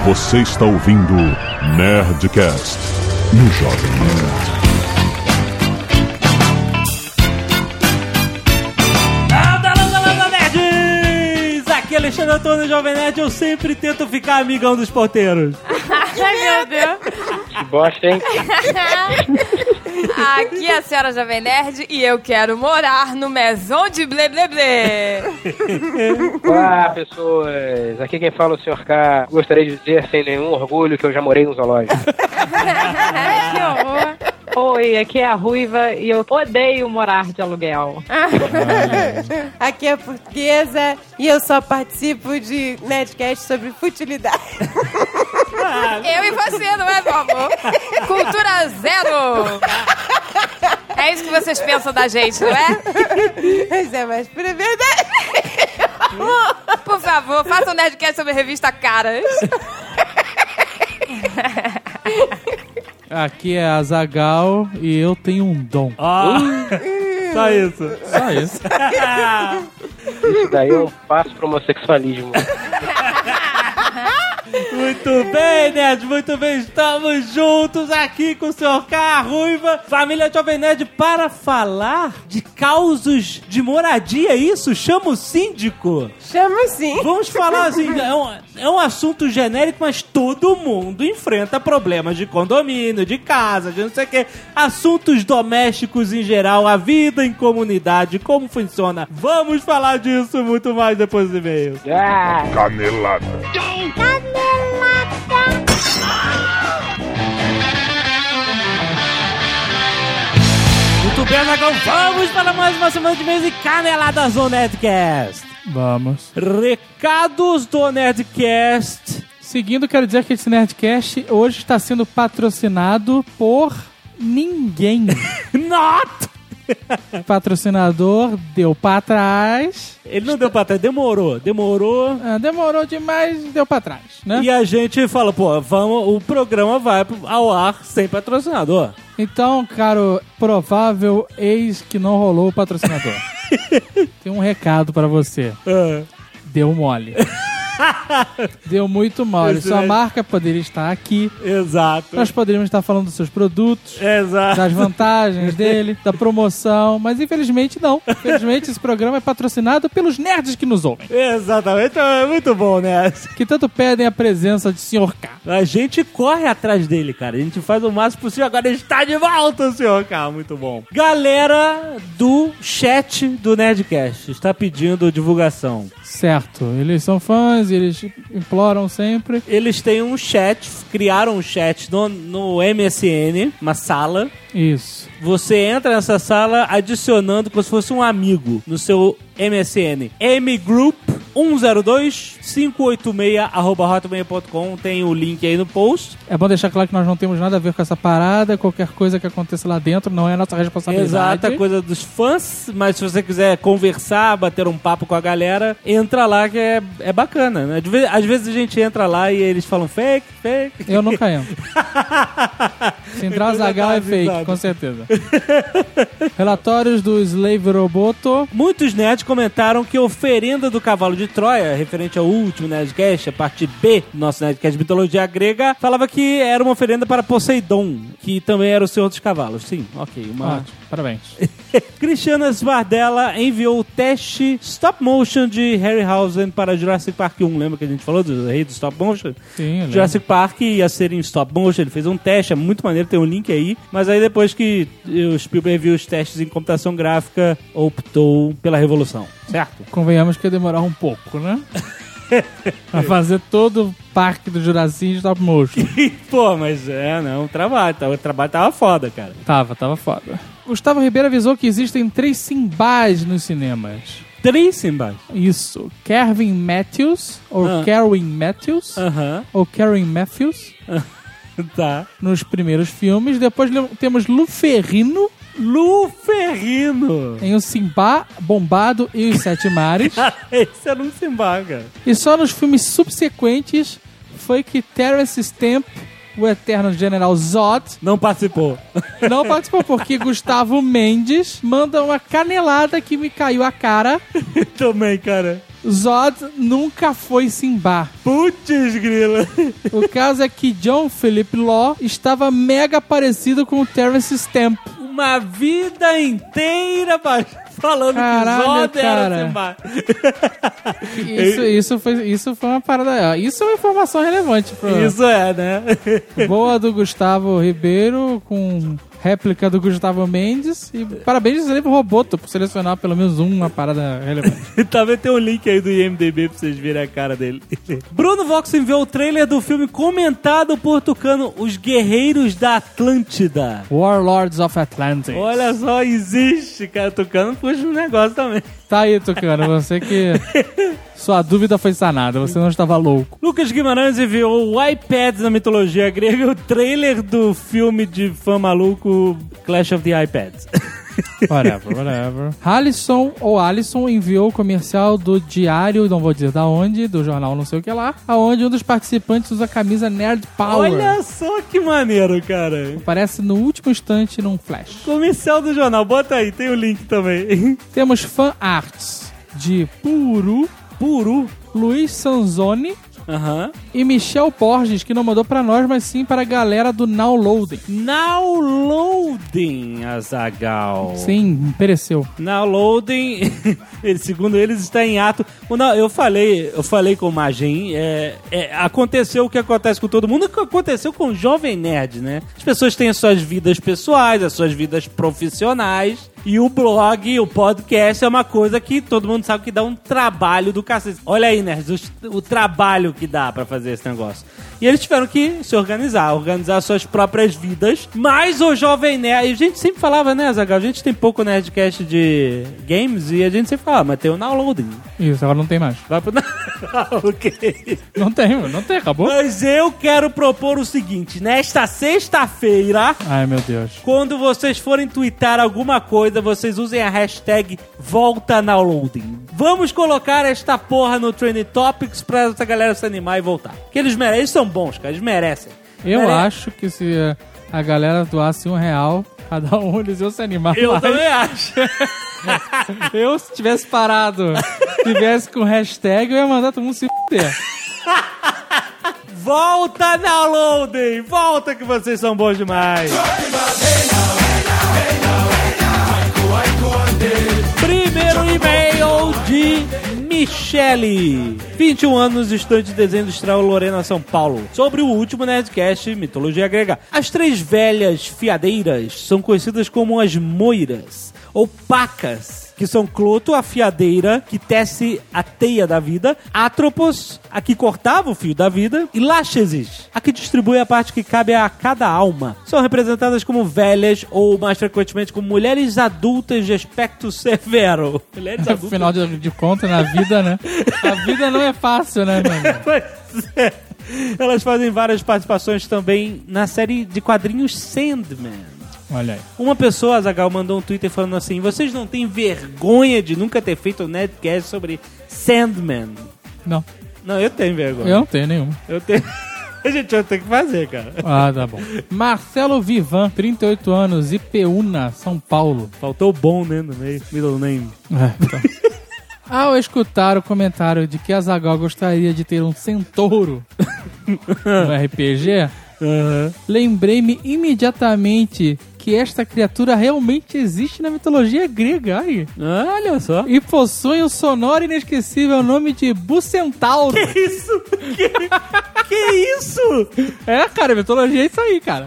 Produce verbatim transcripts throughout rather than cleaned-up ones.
Você está ouvindo Nerdcast no Jovem Nerd. Landa, landa, landa, nerds! Aqui é Alexandre Antônio, Jovem Nerd. Eu sempre tento ficar amigão dos porteiros. Ai, meu Deus. Que bosta, hein? Aqui é a senhora Jovem Nerd e eu quero morar no Maison de Blé Blé Blé. Olá, pessoas. Aqui quem fala é o senhor K. Gostaria de dizer sem nenhum orgulho que eu já morei no zoológico. Que horror. Oi, aqui é a Ruiva e eu odeio morar de aluguel. Aqui é a Portuguesa e eu só participo de Nerdcast sobre futilidade. Eu e você, não é, meu amor? Cultura zero. É isso que vocês pensam da gente, não é? Mas é mais pra verdade. Por favor, faça um Nerdcast sobre a revista Caras. Aqui é a Zagal e eu tenho um dom. Ah, só isso. Só isso. Isso daí é um passo pro homossexualismo. Muito bem, nerds, muito bem. Estamos juntos aqui com o senhor K, Ruiva, família Jovem Nerd, para falar de causos de moradia, isso? Chama o síndico. Chama sim. Vamos falar assim, é um, é um assunto genérico, mas todo mundo enfrenta problemas de condomínio, de casa, de não sei o que. Assuntos domésticos em geral, a vida em comunidade, como funciona. Vamos falar disso muito mais depois do e-mail. Ah, Canelada. Muito bem, Zagão, vamos para mais uma semana de e-mails e caneladas do Nerdcast. Vamos. Recados do Nerdcast. Seguindo, quero dizer que esse Nerdcast hoje está sendo patrocinado por ninguém. Not! Patrocinador deu pra trás. Ele não deu pra trás, demorou, demorou. Ah, demorou demais, deu pra trás, né? E a gente fala, pô, vamos, o programa vai ao ar sem patrocinador. Então, caro provável ex que não rolou o patrocinador. Tem um recado pra você. É. Deu mole. Deu muito mole. Esse Sua é- marca poderia estar aqui. Exato. Nós poderíamos estar falando dos seus produtos, Exato. das vantagens dele, da promoção, mas infelizmente não. Infelizmente esse programa é patrocinado pelos nerds que nos ouvem, Exatamente, é muito bom, né? que tanto pedem a presença de senhor K. A gente corre atrás dele, cara. A gente faz o máximo possível. Agora ele está de volta, senhor K. Muito bom. Galera do chat do Nerdcast está pedindo divulgação. Certo, eles são fãs, eles imploram sempre. Eles têm um chat, criaram um chat no, no M S N, uma sala. Isso. Você entra nessa sala adicionando como se fosse um amigo no seu M S N. mgroup um zero dois cinco oito seis arroba hotmail ponto com. Tem o link aí no post. É bom deixar claro que nós não temos nada a ver com essa parada. Qualquer coisa que aconteça lá dentro não é nossa responsabilidade. Exato, a coisa dos fãs. Mas se você quiser conversar, bater um papo com a galera, entra lá que é, é bacana, né? De vez- Às vezes a gente entra lá e eles falam fake, fake. Eu nunca entro. Se entrar o Zagal é fake, Exato. com certeza. Relatórios do Slave Roboto. Muitos nerds comentaram que a oferenda do cavalo de Troia, referente ao último Nerdcast, a parte B do nosso Nerdcast de Mitologia Grega, falava que era uma oferenda para Poseidon, que também era o senhor dos cavalos. Sim, ok. Uma... Ótimo, parabéns. Cristiana Svardella enviou o teste stop motion de Harryhausen para Jurassic Park um. Lembra que a gente falou do rei do stop motion? Sim, eu lembro. Jurassic Park ia ser em stop motion, ele fez um teste, é muito maneiro, tem um link aí, mas aí depois que o Spielberg viu os testes em computação gráfica, optou pela revolução, certo? Convenhamos que ia demorar um pouco, né? Pra fazer todo o parque do Jurassic em stop motion. Pô, mas é, não, o trabalho, tá- o trabalho tava foda, cara. Tava, tava foda. Gustavo Ribeiro avisou que existem três Simbás nos cinemas. Três Simbas. Isso. Kevin Matthews, ou Ah. Karen Matthews, Aham, ou Karen Matthews, tá. nos primeiros filmes. Depois le- temos Lu Ferrino Lu Ferrino. em O Simba, Bombado e Os Sete Mares. Esse era um Simba, cara. E só nos filmes subsequentes foi que Terence Stamp, o eterno General Zod, Não participou. não participou, porque Gustavo Mendes manda uma canelada que me caiu a cara. Também, cara. Zod nunca foi Simba. Putz, grila. O caso é que John Philip Law estava mega parecido com o Terence Stamp. Uma vida inteira falando Caralho, que Zod cara. era Simba. Isso, isso, foi, isso foi uma parada... Isso é uma informação relevante. Pro... Isso é, né? Boa do Gustavo Ribeiro com... réplica do Gustavo Mendes. E parabéns ao Roboto por selecionar pelo menos uma parada relevante. Também tem um link aí do I M D B pra vocês verem a cara dele. Bruno Vox enviou o trailer do filme comentado por Tucano, Os Guerreiros da Atlântida. Warlords of Atlantis. Olha só, existe, cara. Tucano puxa um negócio também. Tá aí, Tucano. Você que... Sua dúvida foi sanada, você não estava louco. Lucas Guimarães enviou o iPads na mitologia grega, o trailer do filme de fã maluco Clash of the iPads. Whatever, whatever. Alisson ou Alisson enviou o comercial do Diário, não vou dizer da onde, do jornal não sei o que lá, aonde um dos participantes usa a camisa Nerd Power. Olha só que maneiro, cara. Aparece no último instante num flash. Comercial do jornal, bota aí, tem o link também. Temos fan arts de Puru, Puru, Luiz Sanzoni Aham. e Michel Borges, que não mandou pra nós, mas sim para a galera do Now Loading. Now Loading, Azaghal. Sim, pereceu. Now Loading, ele, segundo eles, está em ato. Não, eu falei, eu falei com o Magin, é, é, aconteceu o que acontece com todo mundo, o que aconteceu com o Jovem Nerd, né? As pessoas têm as suas vidas pessoais, as suas vidas profissionais. E o blog, o podcast é uma coisa que todo mundo sabe que dá um trabalho do cacete. Olha aí, nerds, o, o trabalho que dá pra fazer esse negócio. E eles tiveram que se organizar, organizar suas próprias vidas. Mas o Jovem Nerd... A gente sempre falava, né, Azaghal? A gente tem pouco Nerdcast de games e a gente sempre falava, mas tem o Now Loading. Isso, agora não tem mais. Vai pro... Ok. Não tem, não tem, acabou. Mas eu quero propor o seguinte. Nesta sexta-feira... Ai, meu Deus. Quando vocês forem twittar alguma coisa, vocês usem a hashtag VoltaNowLoading. Vamos colocar esta porra no Trending Topics pra essa galera se animar e voltar. Porque eles merecem, eles são bons, cara, eles merecem. Eu Mere... acho que se a galera doasse um real, cada um eles iam se animar Eu mais. também acho. Eu, se tivesse parado, tivesse com hashtag, eu ia mandar todo mundo se fuder. Volta Nowloading! Volta que vocês são bons demais! Primeiro e-mail de Michele, vinte e um anos, estudante de desenho industrial, Lorena, São Paulo. Sobre o último Nerdcast, mitologia grega. As três velhas fiadeiras são conhecidas como as moiras, ou pacas, que são Cloto, a fiadeira que tece a teia da vida, Atropos, a que cortava o fio da vida, e Lachesis, a que distribui a parte que cabe a cada alma. São representadas como velhas, ou mais frequentemente como mulheres adultas de aspecto severo. Mulheres adultas. Afinal de, de contas, na vida, né? A vida não é fácil, né, mano? Pois é. Elas fazem várias participações também na série de quadrinhos Sandman. Olha aí. Uma pessoa, Azaghal, mandou um Twitter falando assim: vocês não têm vergonha de nunca ter feito um Nerdcast sobre Sandman? Não. Não, eu tenho vergonha. Eu não tenho nenhuma. Eu tenho. A gente vai ter que fazer, cara. Ah, tá bom. Marcelo Vivan, trinta e oito anos, Ipeúna, São Paulo. Faltou o bom, né, no meio. Middle name. É, tá. Ao escutar o comentário de que Azaghal gostaria de ter um centauro no R P G, uhum. lembrei-me imediatamente que esta criatura realmente existe na mitologia grega. Ai. Olha só. E possui um sonoro e inesquecível nome de Bucentauro. Que isso? Que, que isso? É, cara, mitologia é isso aí, cara.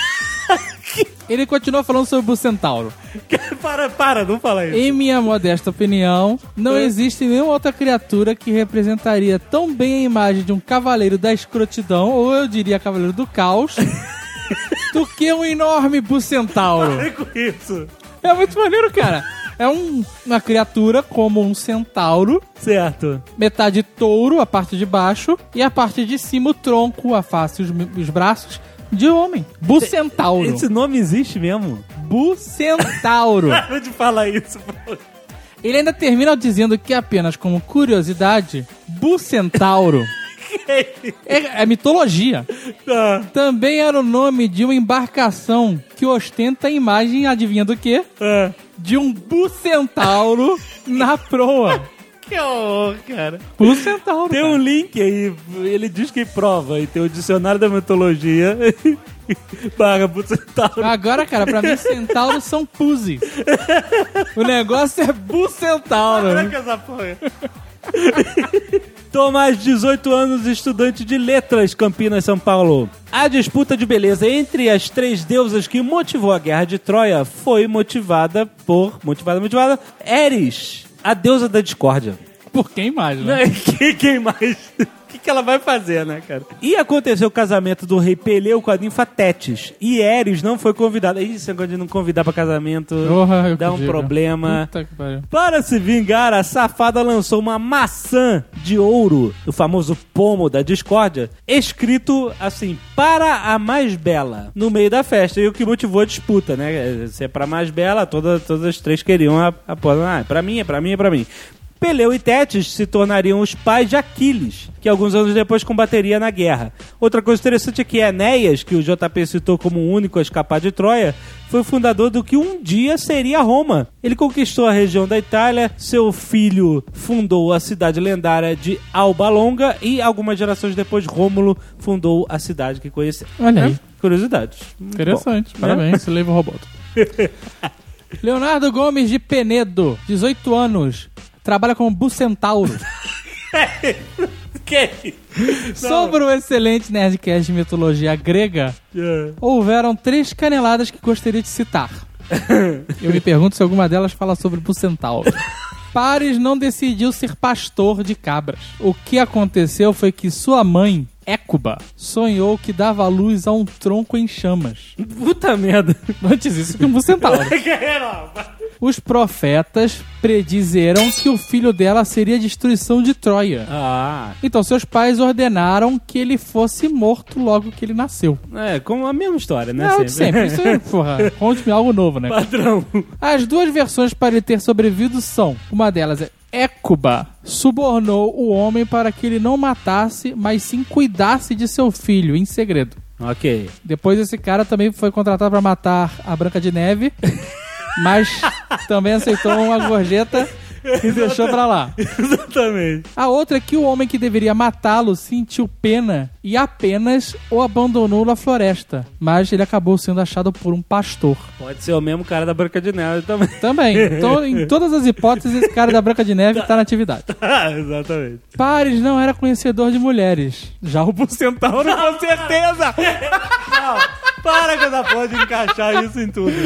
Ele continua falando sobre o Bucentauro. Para, para, não fala isso. Em minha modesta opinião, não é. existe nenhuma outra criatura que representaria tão bem a imagem de um cavaleiro da escrotidão, ou eu diria cavaleiro do caos, do que um enorme Bucentauro. Para com isso. É muito maneiro, cara. É um, uma criatura como um centauro. Certo. Metade touro, a parte de baixo, e a parte de cima, o tronco, a face e os, os braços de homem. Bucentauro. Esse nome existe mesmo? Bucentauro. Para de falar isso, pô. Ele ainda termina dizendo que apenas como curiosidade, Bucentauro é, é mitologia. Tá. Também era o nome de uma embarcação que ostenta a imagem, adivinha do quê? É. De um Bucentauro na proa. Que horror, cara. Pulso centauro. Tem cara. um link aí, ele diz que prova, e tem o dicionário da mitologia. Barra pro centauro. Agora, cara, pra mim, centauros são pussies. O negócio é bucentauro. Caraca, essa porra. Tomás, dezoito anos, estudante de letras, Campinas, São Paulo. A disputa de beleza entre as três deusas que motivou a Guerra de Troia foi motivada por... Motivada, motivada... Eris, a deusa da discórdia. Por quem mais, né? Quem, quem mais? O que, que ela vai fazer, né, cara? E aconteceu o casamento do rei Peleu com a ninfa Tétis. E Eris não foi convidada. Isso, negócio de não convidar pra casamento Porra, eu dá um podia. problema. Puta que pariu. Para se vingar, a safada lançou uma maçã de ouro, o famoso pomo da discórdia, escrito assim, para a mais bela, no meio da festa. E o que motivou a disputa, né? Se é pra mais bela, toda, todas as três queriam a, a ah, é pra mim, é pra mim, é pra mim. Peleu e Tétis se tornariam os pais de Aquiles, que alguns anos depois combateria na guerra. Outra coisa interessante é que Enéas, que o J P citou como o único a escapar de Troia, foi o fundador do que um dia seria Roma. Ele conquistou a região da Itália, seu filho fundou a cidade lendária de Alba Longa e algumas gerações depois Rômulo fundou a cidade que conhecemos. Olha aí. É? Curiosidades. Interessante. Bom, Parabéns, Leiva Roboto. Leonardo Gomes de Penedo, dezoito anos. Trabalha como bucentauro. Que? Sobre o excelente Nerdcast de mitologia grega, Yeah. houveram três caneladas que gostaria de citar. Eu me pergunto se alguma delas fala sobre bucentauro. Paris não decidiu ser pastor de cabras. O que aconteceu foi que sua mãe, Écuba, sonhou que dava luz a um tronco em chamas. Puta merda. Antes isso que um bucentauro. Os profetas predizeram que o filho dela seria a destruição de Troia. Ah, Então seus pais ordenaram que ele fosse morto logo que ele nasceu. é como a mesma história, né? Não, de sempre. Isso é, porra, conte-me algo novo, né? Padrão. As duas versões para ele ter sobrevivido são: uma delas é Écuba subornou o homem para que ele não matasse, mas sim cuidasse de seu filho em segredo. Ok. Depois esse cara também foi contratado para matar a Branca de Neve, mas também aceitou uma gorjeta e deixou pra lá. Exatamente. A outra é que o homem que deveria matá-lo sentiu pena e apenas o abandonou na floresta. Mas ele acabou sendo achado por um pastor. Pode ser o mesmo cara da Branca de Neve também. Também. Então, em todas as hipóteses, esse cara da Branca de Neve tá na atividade. Exatamente. Paris não era conhecedor de mulheres. Já o Bucentauro, com certeza! Não, para que ela pode encaixar isso em tudo.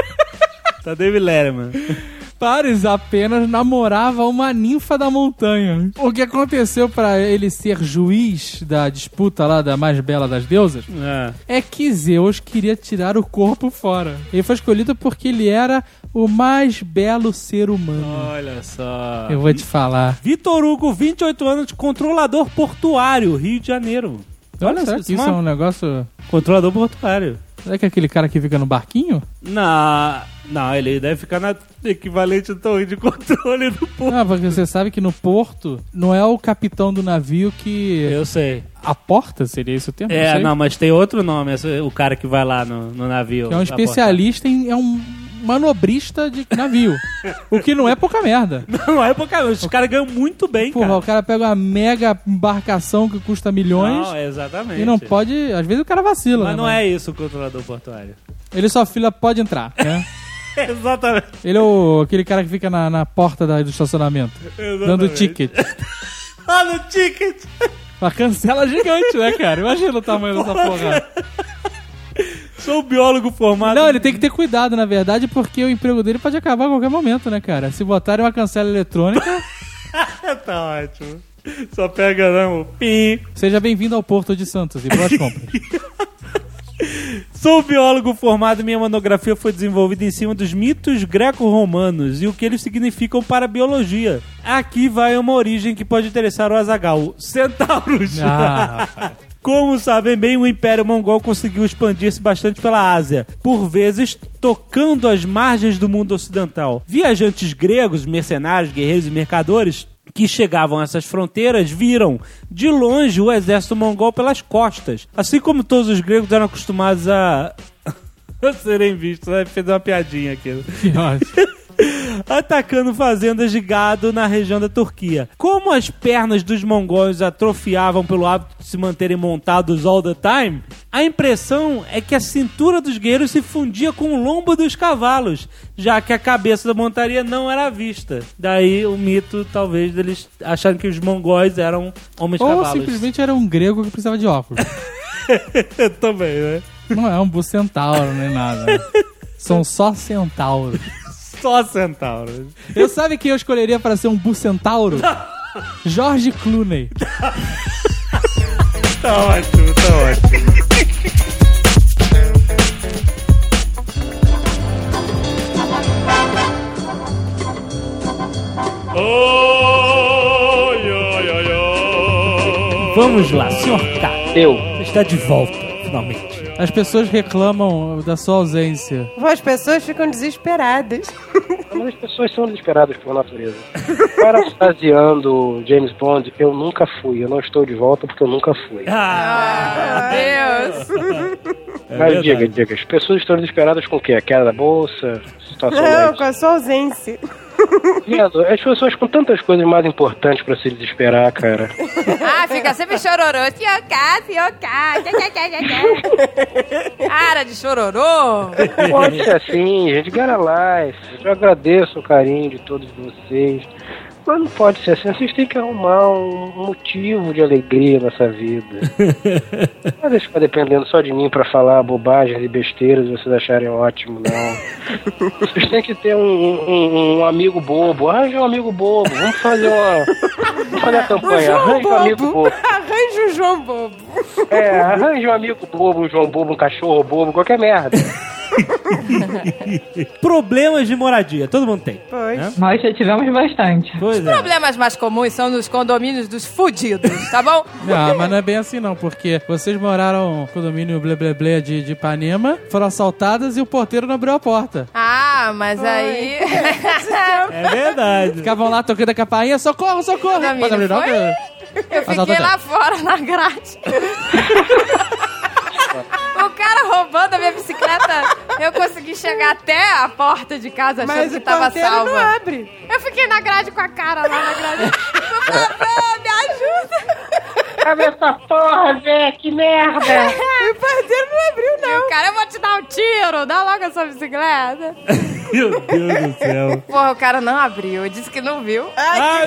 Tá David Letterman. Paris apenas namorava uma ninfa da montanha. O que aconteceu pra ele ser juiz da disputa lá da mais bela das deusas É. é que Zeus queria tirar o corpo fora. Ele foi escolhido porque ele era o mais belo ser humano. Olha só. Eu vou te falar. Vitor Hugo, vinte e oito anos, controlador portuário, Rio de Janeiro. Olha, será que isso é um negócio... Controlador portuário. Será que é aquele cara que fica no barquinho? Não, não, ele deve ficar na equivalente torre de controle do porto. Não, porque você sabe que no porto não é o capitão do navio que... Eu sei. A porta seria esse o termo? É, sei. não, mas tem outro nome, esse- o cara que vai lá no, no navio. Que é um especialista em... É um manobrista de navio. O que não é pouca merda. Não é pouca coisa, os caras ganham muito bem, Porra, cara. o cara pega uma mega embarcação que custa milhões Não, exatamente. e não pode... Às vezes o cara vacila, Mas né, não mano? é isso o controlador portuário. Ele só fila pode entrar, né? Exatamente. Ele é o, aquele cara que fica na, na porta da- do estacionamento, dando Exatamente. ticket. Ah, no ticket! Uma cancela gigante, né, cara? Imagina o tamanho dessa porra. Sou biólogo formado. Não, ele tem que ter cuidado, na verdade, porque o emprego dele pode acabar a qualquer momento, né, cara? Se botarem uma cancela eletrônica... Tá ótimo. Só pega, não. Pim. Seja bem-vindo ao Porto de Santos e boas compras. Sou biólogo formado e minha monografia foi desenvolvida em cima dos mitos greco-romanos e o que eles significam para a biologia. Aqui vai uma origem que pode interessar o Azaghal. Centauros. Ah, rapaz. Como sabem bem, o Império Mongol conseguiu expandir-se bastante pela Ásia, por vezes tocando as margens do mundo ocidental. Viajantes gregos, mercenários, guerreiros e mercadores que chegavam a essas fronteiras viram de longe o exército mongol pelas costas. Assim como todos os gregos eram acostumados a, a serem vistos. Né? Fez uma piadinha aqui. Que ótimo. atacando fazendas de gado na região da Turquia. Como as pernas dos mongóis atrofiavam pelo hábito de se manterem montados all the time, a impressão é que a cintura dos guerreiros se fundia com o lombo dos cavalos, já que a cabeça da montaria não era vista. Daí o mito, talvez, deles acharem que os mongóis eram homens Ou cavalos. simplesmente era um grego que precisava de óculos. Também, né? Não é um bucentauro nem nada. Né? São só centauros. Só centauros. Eu sabe quem eu escolheria para ser um bucentauro? George Clooney. Tá ótimo, tá ótimo. Vamos lá, senhor K. Eu. Você está de volta, finalmente. As pessoas reclamam da sua ausência. As pessoas ficam desesperadas. Mas as pessoas são desesperadas por natureza. Parafraseando James Bond, eu nunca fui. Eu não estou de volta porque eu nunca fui. Ah, Deus. É Mas verdade. diga, diga, as pessoas estão desesperadas com o quê? A queda da bolsa? Situação Não, mais... com a sua ausência. Viado, as pessoas com tantas coisas mais importantes pra se desesperar, cara. Ah, fica sempre chororô. Senhor-cá, senhor-cá. Cara de chororô. Pode ser assim, gente. Get a life. Eu agradeço o carinho de todos vocês. Mas não pode ser assim. Vocês têm que arrumar um motivo de alegria nessa vida. Não deixa ficar dependendo só de mim pra falar bobagens e besteiras e vocês acharem ótimo, não. Vocês têm que ter um, um, um amigo bobo. Arranja um amigo bobo. Vamos fazer uma... Vamos fazer a campanha. Arranja um amigo bobo. Arranja o João Bobo. É, arranja um amigo bobo, um João bobo, um cachorro bobo, qualquer merda. Problemas de moradia, todo mundo tem. Pois. Né? Nós já tivemos bastante. Pois Os é. problemas mais comuns são nos condomínios dos fudidos, tá bom? Não, mas não é bem assim não, porque vocês moraram no condomínio Blé Blé Blé de, de Ipanema, foram assaltadas e o porteiro não abriu a porta. Ah, mas aí... É verdade. Ficavam lá tocando a campainha, socorro, socorro! Condomínio Pode abrir não? foi? Eu Mas fiquei ela lá fora, na grade. O cara roubando a minha bicicleta, eu consegui chegar até a porta de casa achando Mas que o tava porteiro salva. não abre. Eu fiquei na grade com a cara lá na grade. Por favor, me ajuda. Abre essa porra, Zé, que merda! O porteiro não abriu, E não. o cara, eu vou te dar um tiro, dá logo a sua bicicleta. Meu Deus do céu. Porra, o cara não abriu, eu disse que não viu. Ah,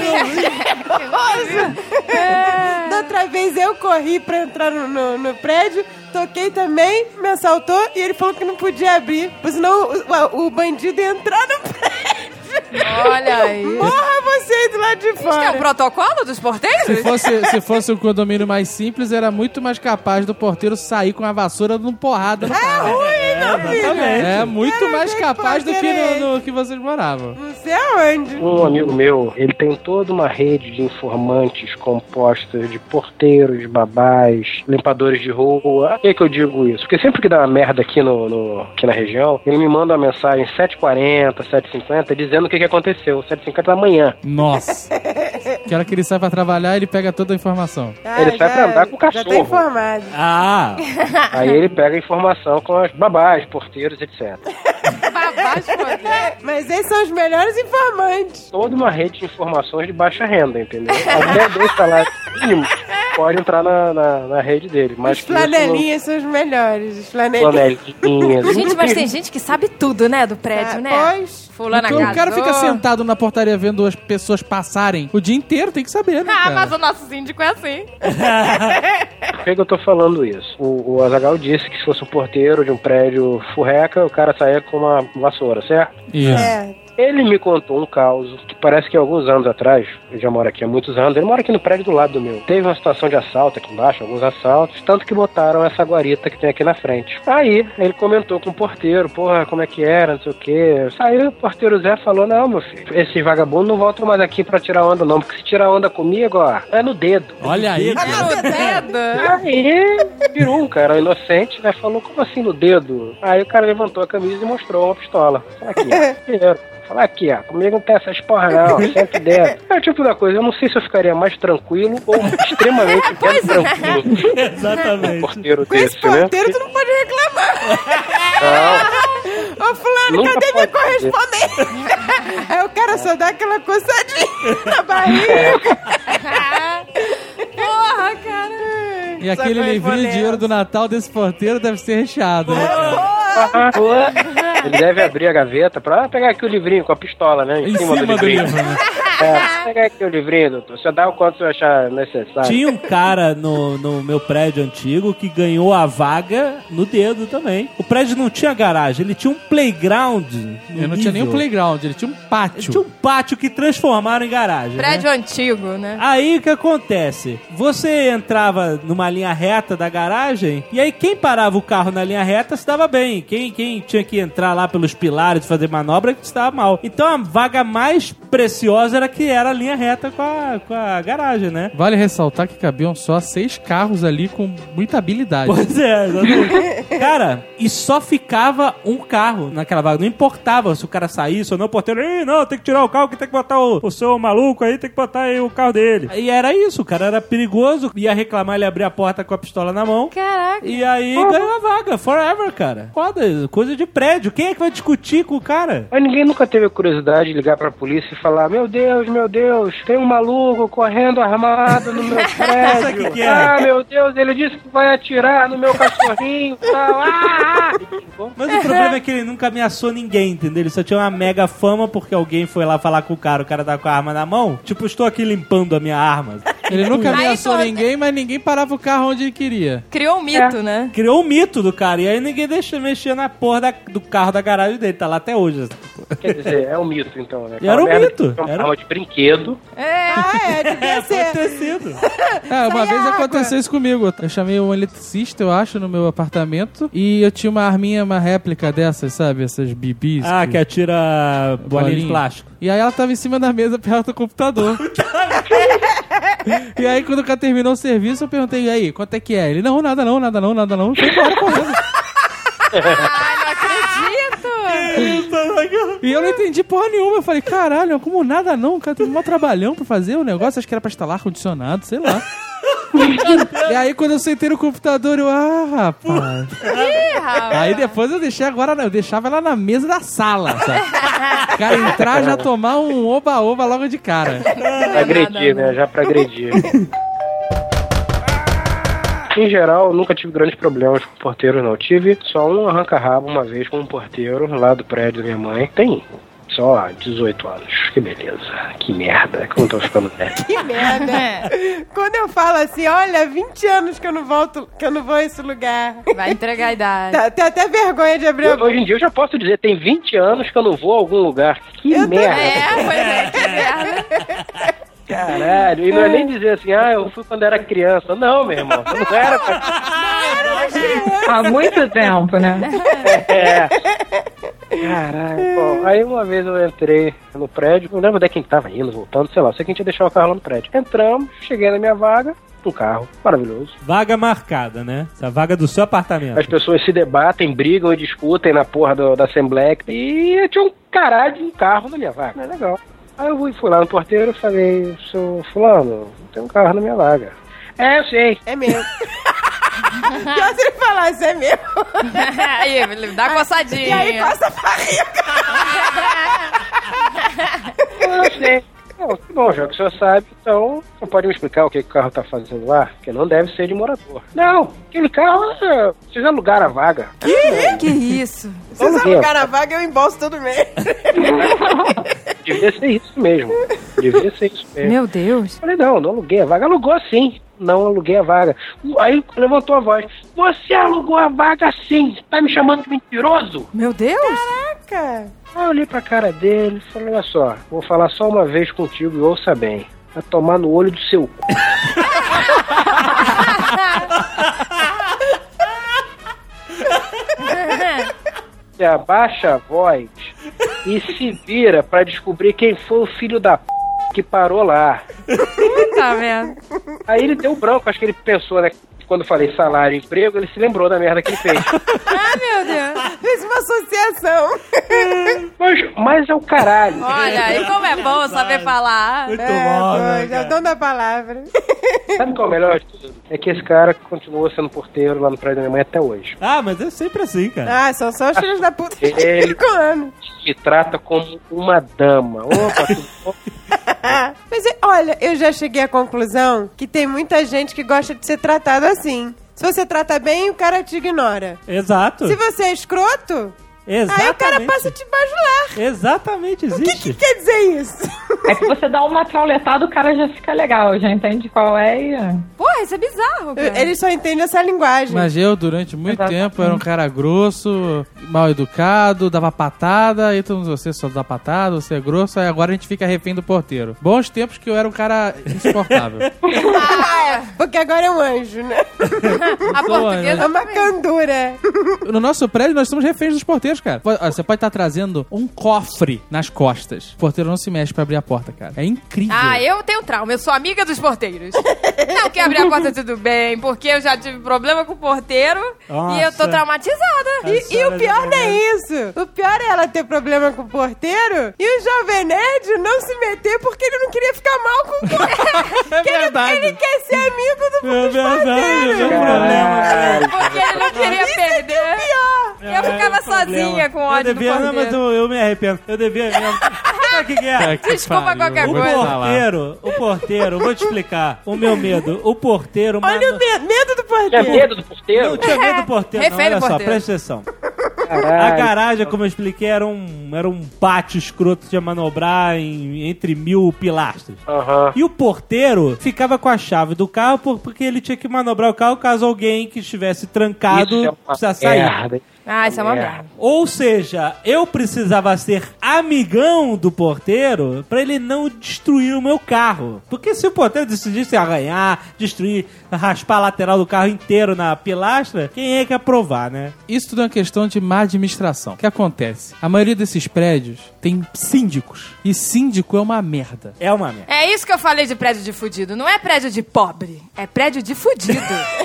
Da outra vez eu corri pra entrar no, no, no prédio, toquei também, me assaltou e ele falou que não podia abrir, pois senão o, o, o bandido ia entrar no prédio. Olha aí. Morra você aí do lado de Isso é um fora. protocolo dos porteiros? Se fosse, se fosse um condomínio mais simples, era muito mais capaz do porteiro sair com a vassoura dando porrada no carro. exatamente. É muito Era mais bem capaz do que porteiro no, no que vocês moravam. Não sei aonde. Um amigo meu, ele tem toda uma rede de informantes composta de porteiros, babás, limpadores de rua. Por que que eu digo isso? Porque sempre que dá uma merda aqui, no, no- aqui na região, ele me manda uma mensagem sete e quarenta, sete e cinquenta, dizendo o que, que aconteceu, sete e cinquenta da manhã. Nossa. Que hora que ele sai pra trabalhar, ele pega toda a informação. Ah, Ele sai pra andar com o Já tá cachorro. informado. Ah, Aí ele pega a informação com as babás, porteiros, etcétera. Babás, porteiro. Mas esses são os melhores informantes. Toda uma rede de informações de baixa renda, entendeu? Até dois salários mínimos pode entrar na, na, na rede dele. Mas Os que isso não- flanelinhas são os melhores. Os flanelinhas. Flanelinhas. Gente, mas tem gente que sabe tudo, né, do prédio, Ah, né? pois. Fulana Então o cara casou. fica sentado na portaria vendo as pessoas passarem o dia inteiro, tem que saber, né, Ah, cara? mas o nosso síndico é assim. Por que que eu tô falando isso? O, o Azaghal disse que se fosse um porteiro de um prédio furreca, o cara saía com uma vassoura, certo? Isso. É. Ele me contou um caos que parece que alguns anos atrás, ele já mora aqui há muitos anos, ele mora aqui no prédio do lado do meu. Teve uma situação de assalto aqui embaixo, alguns assaltos, tanto que botaram essa guarita que tem aqui na frente. Aí, ele comentou com o porteiro, porra, como é que era, não sei o quê. Aí o porteiro Zé falou, não, meu filho, esses vagabundos não voltam mais aqui pra tirar onda não, porque se tirar onda comigo, ó, é no dedo. Olha aí. É no dedo. Aí, virou um cara inocente, né? Falou, como assim no dedo? Aí o cara levantou a camisa e mostrou uma pistola. Fala aqui, ó. Dinheiro. Fala aqui, ó. Comigo não tem essas porra, não. Sempre dentro. É o tipo da coisa. Eu não sei se eu ficaria mais tranquilo ou extremamente menos tranquilo. Um exatamente. porteiro Com esse desse, né? porteiro tu não pode reclamar. Não. Ô, Ô, fulano, Nunca cadê minha pode dizer. correspondência? Aí o cara só dá aquela coçadinha na barriga. Porra, cara. E aquele livrinho de dinheiro do Natal desse porteiro deve ser recheado, né? Ele deve abrir a gaveta pra pegar aqui o livrinho com a pistola, né? Em cima do livro, né? É, pegar aqui o livrinho, doutor. Você dá o quanto você achar necessário. Tinha um cara no, no meu prédio antigo que ganhou a vaga no dedo também. O prédio não tinha garagem, ele tinha um playground. Ele não tinha nem um playground, ele tinha um pátio. Ele tinha um pátio que transformaram em garagem. Prédio né? antigo, né? Aí o que acontece? Você entrava numa linha reta da garagem e aí quem parava o carro na linha reta se dava bem. Quem, quem tinha que entrar lá pelos pilares e fazer manobra se dava mal. Então a vaga mais preciosa era que era a linha reta com a, com a garagem, né? Vale ressaltar que cabiam só seis carros ali com muita habilidade. Pois é, exatamente. Cara, e só ficava um carro naquela vaga. Não importava se o cara saísse ou não, o porteiro, Ih, não, tem que tirar o carro, que tem que botar o, o seu maluco aí, tem que botar aí o carro dele. E era isso, o cara era perigoso, ia reclamar, ele abria a porta com a pistola na mão. Caraca. E aí ganhou a vaga, forever, cara. Foda, coisa de prédio. Quem é que vai discutir com o cara? Mas ninguém nunca teve a curiosidade de ligar pra polícia e falar: Meu Deus, meu Deus, tem um maluco correndo armado no meu prédio. Sabe o que que é? Ah, meu Deus, ele disse que vai atirar no meu cachorrinho e tal. Ah! Mas o problema é que ele nunca ameaçou ninguém, entendeu? Ele só tinha uma mega fama porque alguém foi lá falar com o cara, o cara tá com a arma na mão. Tipo, estou aqui limpando a minha arma. Ele nunca Aí ameaçou toda- ninguém, mas ninguém parava o carro onde ele queria. Criou um mito, né? Criou um mito do cara. E aí ninguém deixa mexer na porra da- do carro da garagem dele. Tá lá até hoje. Quer dizer, é um mito então, né? E era um Aquela merda mito. que é uma Era- arma de brinquedo. É. Ah, é, devia ser. Pode ter sido. É, uma Sai vez água. aconteceu isso comigo. Eu chamei um eletricista, eu acho, no meu apartamento. E eu tinha uma arminha, uma réplica dessas, sabe? Essas B Bs. Ah, que atira bolinha de plástico. E aí ela tava em cima da mesa perto do computador. E aí, quando o cara terminou o serviço, eu perguntei, e aí, quanto é que é? Ele, não, nada não, nada não, nada não. Foi embora correndo. Ai, não acredito. E eu não entendi porra nenhuma. Eu falei, caralho, como nada não? O cara teve um maior trabalhão pra fazer o negócio. Acho que era pra instalar ar-condicionado, sei lá. E aí, quando eu sentei no computador, eu, ah, rapaz. Ih, rapaz. Aí depois eu deixei agora, eu deixava ela na mesa da sala, sabe? O cara entrar já tomar um oba-oba logo de cara. Pra agredir, né? Já pra agredir. Em geral, nunca tive grandes problemas com porteiros, não. Tive só um arranca-rabo uma vez com um porteiro lá do prédio da minha mãe. Tem só dezoito anos. Que beleza. Que merda. Como tô ficando velho. Que merda. Quando eu falo assim, olha, vinte anos que eu não volto, que eu não vou a esse lugar. Vai entregar a idade. Tá, tem até vergonha de abrir a boca. Hoje em dia eu já posso dizer, tem vinte anos que eu não vou a algum lugar. Que Eu merda. É, pois é, que merda. Caralho. E não é nem dizer assim, ah, eu fui quando era criança. Não, meu irmão. Você não era pra... Há muito tempo, né? É. Caralho. Bom, aí uma vez eu entrei no prédio, não lembro onde é quem tava indo, voltando, sei lá, sei que a gente ia deixar o carro lá no prédio. Entramos, cheguei na minha vaga, um carro maravilhoso. Vaga marcada, né? Essa vaga do seu apartamento. As pessoas se debatem, brigam e discutem na porra do- da Assembleia. E tinha um caralho de um carro na minha vaga. É legal. Aí eu fui, fui lá no porteiro e falei, seu fulano, tem um carro na minha vaga. É, eu sei. É meu. Pior se ele falasse, é meu. Aí, ele dá uma coçadinha. E aí passa a barriga. Eu sei. Não, que bom, já que o senhor sabe, então não pode me explicar o que, que o carro tá fazendo lá? Porque não deve ser de morador. Não, aquele carro, é, vocês alugaram a vaga. Que isso? Vocês Vamos ver. alugaram a vaga, eu embolso todo mês. Devia ser isso mesmo. Devia ser isso mesmo. Meu Deus. Falei, não, não aluguei a vaga. Alugou sim. Não aluguei a vaga. Aí levantou a voz. Você alugou a vaga sim. Tá me chamando de mentiroso? Meu Deus. Caraca. Aí eu olhei pra cara dele e falei, olha só, vou falar só uma vez contigo e ouça bem. Vai tomar no olho do seu cu. Você abaixa a voz e se vira pra descobrir quem foi o filho da p... que parou lá. Tá vendo? Aí ele deu branco, acho que ele pensou, né? Quando eu falei salário e emprego, ele se lembrou da merda que ele fez. Ah, meu Deus. Fez uma associação. Mas, mas é o caralho. Olha, e como é bom saber falar. Muito É, bom, pô, né, já cara? dão da palavra. Sabe qual é o melhor de tudo? É que esse cara continua sendo porteiro lá no prédio da minha mãe até hoje. Ah, mas é sempre assim, cara. Ah, são só os filhos da puta que Ele- ficam anos. Me trata como uma dama. Opa, tudo bom? Mas olha, eu já cheguei à conclusão que tem muita gente que gosta de ser tratado assim. Se você trata bem, o cara te ignora. Exato. Se você é escroto, Exatamente. aí o cara passa a te bajular. Exatamente, O que, existe. que quer dizer isso? É que você dá uma trauletada, o cara já fica legal, já entende qual é e... Porra, isso é bizarro, cara. Eles só entendem essa linguagem. Mas eu, durante muito Exatamente. tempo, era um cara grosso, mal educado, dava patada, e todos você só dá patada, você é grosso, aí agora a gente fica refém do porteiro. Bons tempos que eu era um cara insuportável. Ah, é. Porque agora é um anjo, né? A portuguesa É uma candura. No nosso prédio, nós somos reféns dos porteiros, cara. Pô, ó, você pode estar trazendo um cofre nas costas. O porteiro não se mexe pra abrir a porta, cara. É incrível. Ah, eu tenho trauma, eu sou amiga dos porteiros. Não quer abrir a porta, tudo bem, porque eu já tive problema com o porteiro Nossa. e eu tô traumatizada. E, e o senhora pior já não é isso. O pior é ela ter problema com o porteiro e o Jovem Nerd não se meter porque ele não queria ficar mal com o porteiro. É Que ele- verdade. Ele, quer ser amigo do, É dos verdade, porteiros. é um problema. Caralho. Porque ele não queria perder. Pior. Eu ficava É um problema. sozinha com ódio eu devia, do não, mas porteiro. eu, eu me arrependo. Eu devia mesmo. Sabe o que, que é? Que Desculpa pariu. qualquer O coisa. porteiro, o porteiro, vou te explicar. O meu medo. O porteiro. Olha mano- o medo, medo do Tinha porteiro. medo do Não porteiro? tinha medo do porteiro, não. Refém do Olha só, porteiro. presta atenção. A Caralho. garagem, como eu expliquei, era um, era um pátio escroto de manobrar em, entre mil pilastras. Aham. E o porteiro ficava com a chave do carro por- porque ele tinha que manobrar o carro caso alguém que estivesse trancado Isso é uma precisasse sair. merda, hein? Ah, isso é uma Merda. merda. Ou seja, eu precisava ser amigão do porteiro pra ele não destruir o meu carro. Porque se o porteiro decidisse arranhar, destruir, raspar a lateral do carro inteiro na pilastra, quem é que ia provar, né? Isso tudo é uma questão de má administração. O que acontece? A maioria desses prédios tem síndicos. E síndico é uma merda. É uma merda. É isso que eu falei de prédio de fudido. Não é prédio de pobre, é prédio de fudido.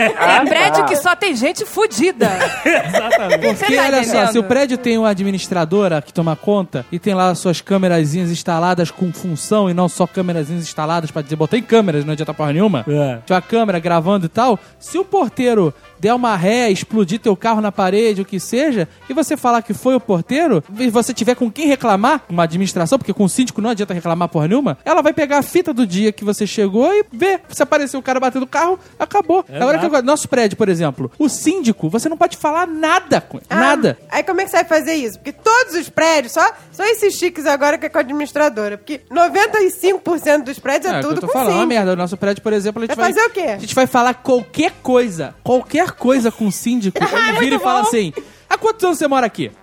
É prédio que só tem gente fudida. Exatamente. Você Porque, tá olha só, entendendo? se o prédio tem uma administradora que toma conta e tem lá suas câmerazinhas instaladas com função e não só câmerazinhas instaladas pra dizer, botei câmeras, não adianta porra nenhuma. É. Tinha uma câmera gravando e tal. Se o porteiro der uma ré, explodir teu carro na parede, o que seja, e você falar que foi o porteiro, e você tiver com quem reclamar, uma administração, porque com o síndico não adianta reclamar porra nenhuma, ela vai pegar a fita do dia que você chegou e ver. Se apareceu o cara batendo o carro, acabou. Exato. Agora, que agora, nosso prédio, por exemplo, o síndico, você não pode falar nada com ele. Ah, Nada. Aí como é que você vai fazer isso? Porque todos os prédios, só, só esses chiques agora que é com a administradora. Porque noventa e cinco por cento dos prédios é, É, o que tudo eu tô com falando, é uma síndico. merda. O nosso prédio, por exemplo, a gente Vai vai... fazer o quê? A gente vai falar qualquer coisa, qualquer coisa com o síndico, ele vira e fala assim... Há quantos anos você mora aqui?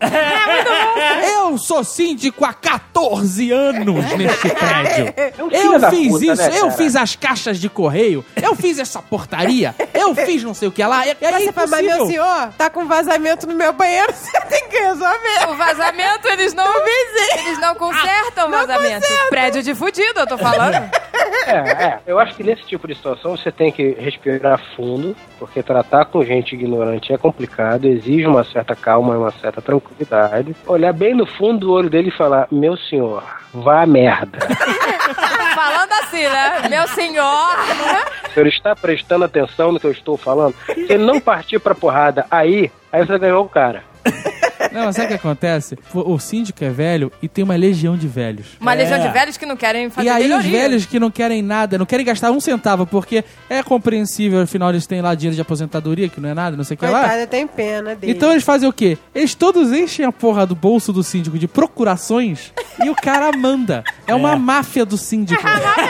Eu sou síndico há catorze anos neste prédio. É um filho Eu da fiz puta, isso, né, eu cara? fiz as caixas de correio, eu fiz essa portaria, eu fiz não sei o que lá. E aí Aí é você fala, mas meu impossível. senhor, tá com vazamento no meu banheiro, você tem que resolver. O vazamento, eles não, eles não consertam o Não vazamento. consertam. Prédio de fudido, eu tô falando. É, é. Eu acho que nesse tipo de situação você tem que respirar fundo, porque tratar com gente ignorante é complicado, exige uma certa calma e uma certa tranquilidade. Olhar bem no fundo do olho dele e falar, meu senhor, vá à merda. Falando assim, né? Meu senhor. O senhor está prestando atenção no que eu estou falando? Se ele não partir pra porrada aí, aí você ganhou o cara. Não, mas sabe o que acontece? O, o síndico é velho e tem uma legião de velhos. Uma É. legião de velhos que não querem fazer E aí melhoria. os velhos que não querem nada, não querem gastar um centavo, porque é compreensível, afinal eles têm lá dinheiro de aposentadoria, que não é nada, não sei o que lá. Coitada, tem pena dele. Então eles fazem o quê? Eles todos enchem a porra do bolso do síndico de procurações e o cara manda. É uma máfia do síndico.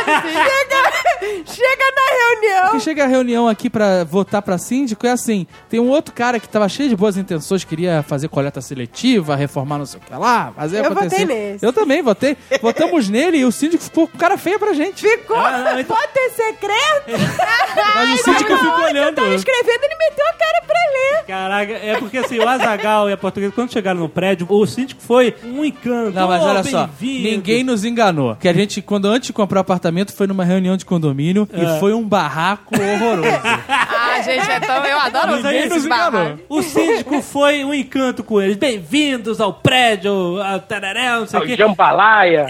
chega, chega na reunião. Que chega a reunião aqui pra votar pra síndico, é assim, tem um outro cara que tava cheio de boas intenções, queria fazer coleta seletiva, reformar não sei o que lá, fazer Eu acontecer. votei nesse. Eu também votei. Votamos nele e o síndico ficou com cara feia pra gente. Ficou, Ah, não, então- pode ter secreto. Mas o síndico ficou olhando. Tava escrevendo, ele meteu a cara pra ler. Caraca, é porque assim, o Azaghal e a Portuguesa, quando chegaram no prédio, o síndico foi um encanto. Não, mas Oh, olha só, bem-vindo. ninguém nos enganou. Que a gente, quando antes de comprar o apartamento, foi numa reunião de condomínio É. e foi um barraco horroroso. Ah, gente, então eu adoro Mas aí ver esses nos enganou. barracos. O síndico foi um encanto com eles. Bem-vindos ao prédio, ao tararé, não sei o O quê. jambalaya.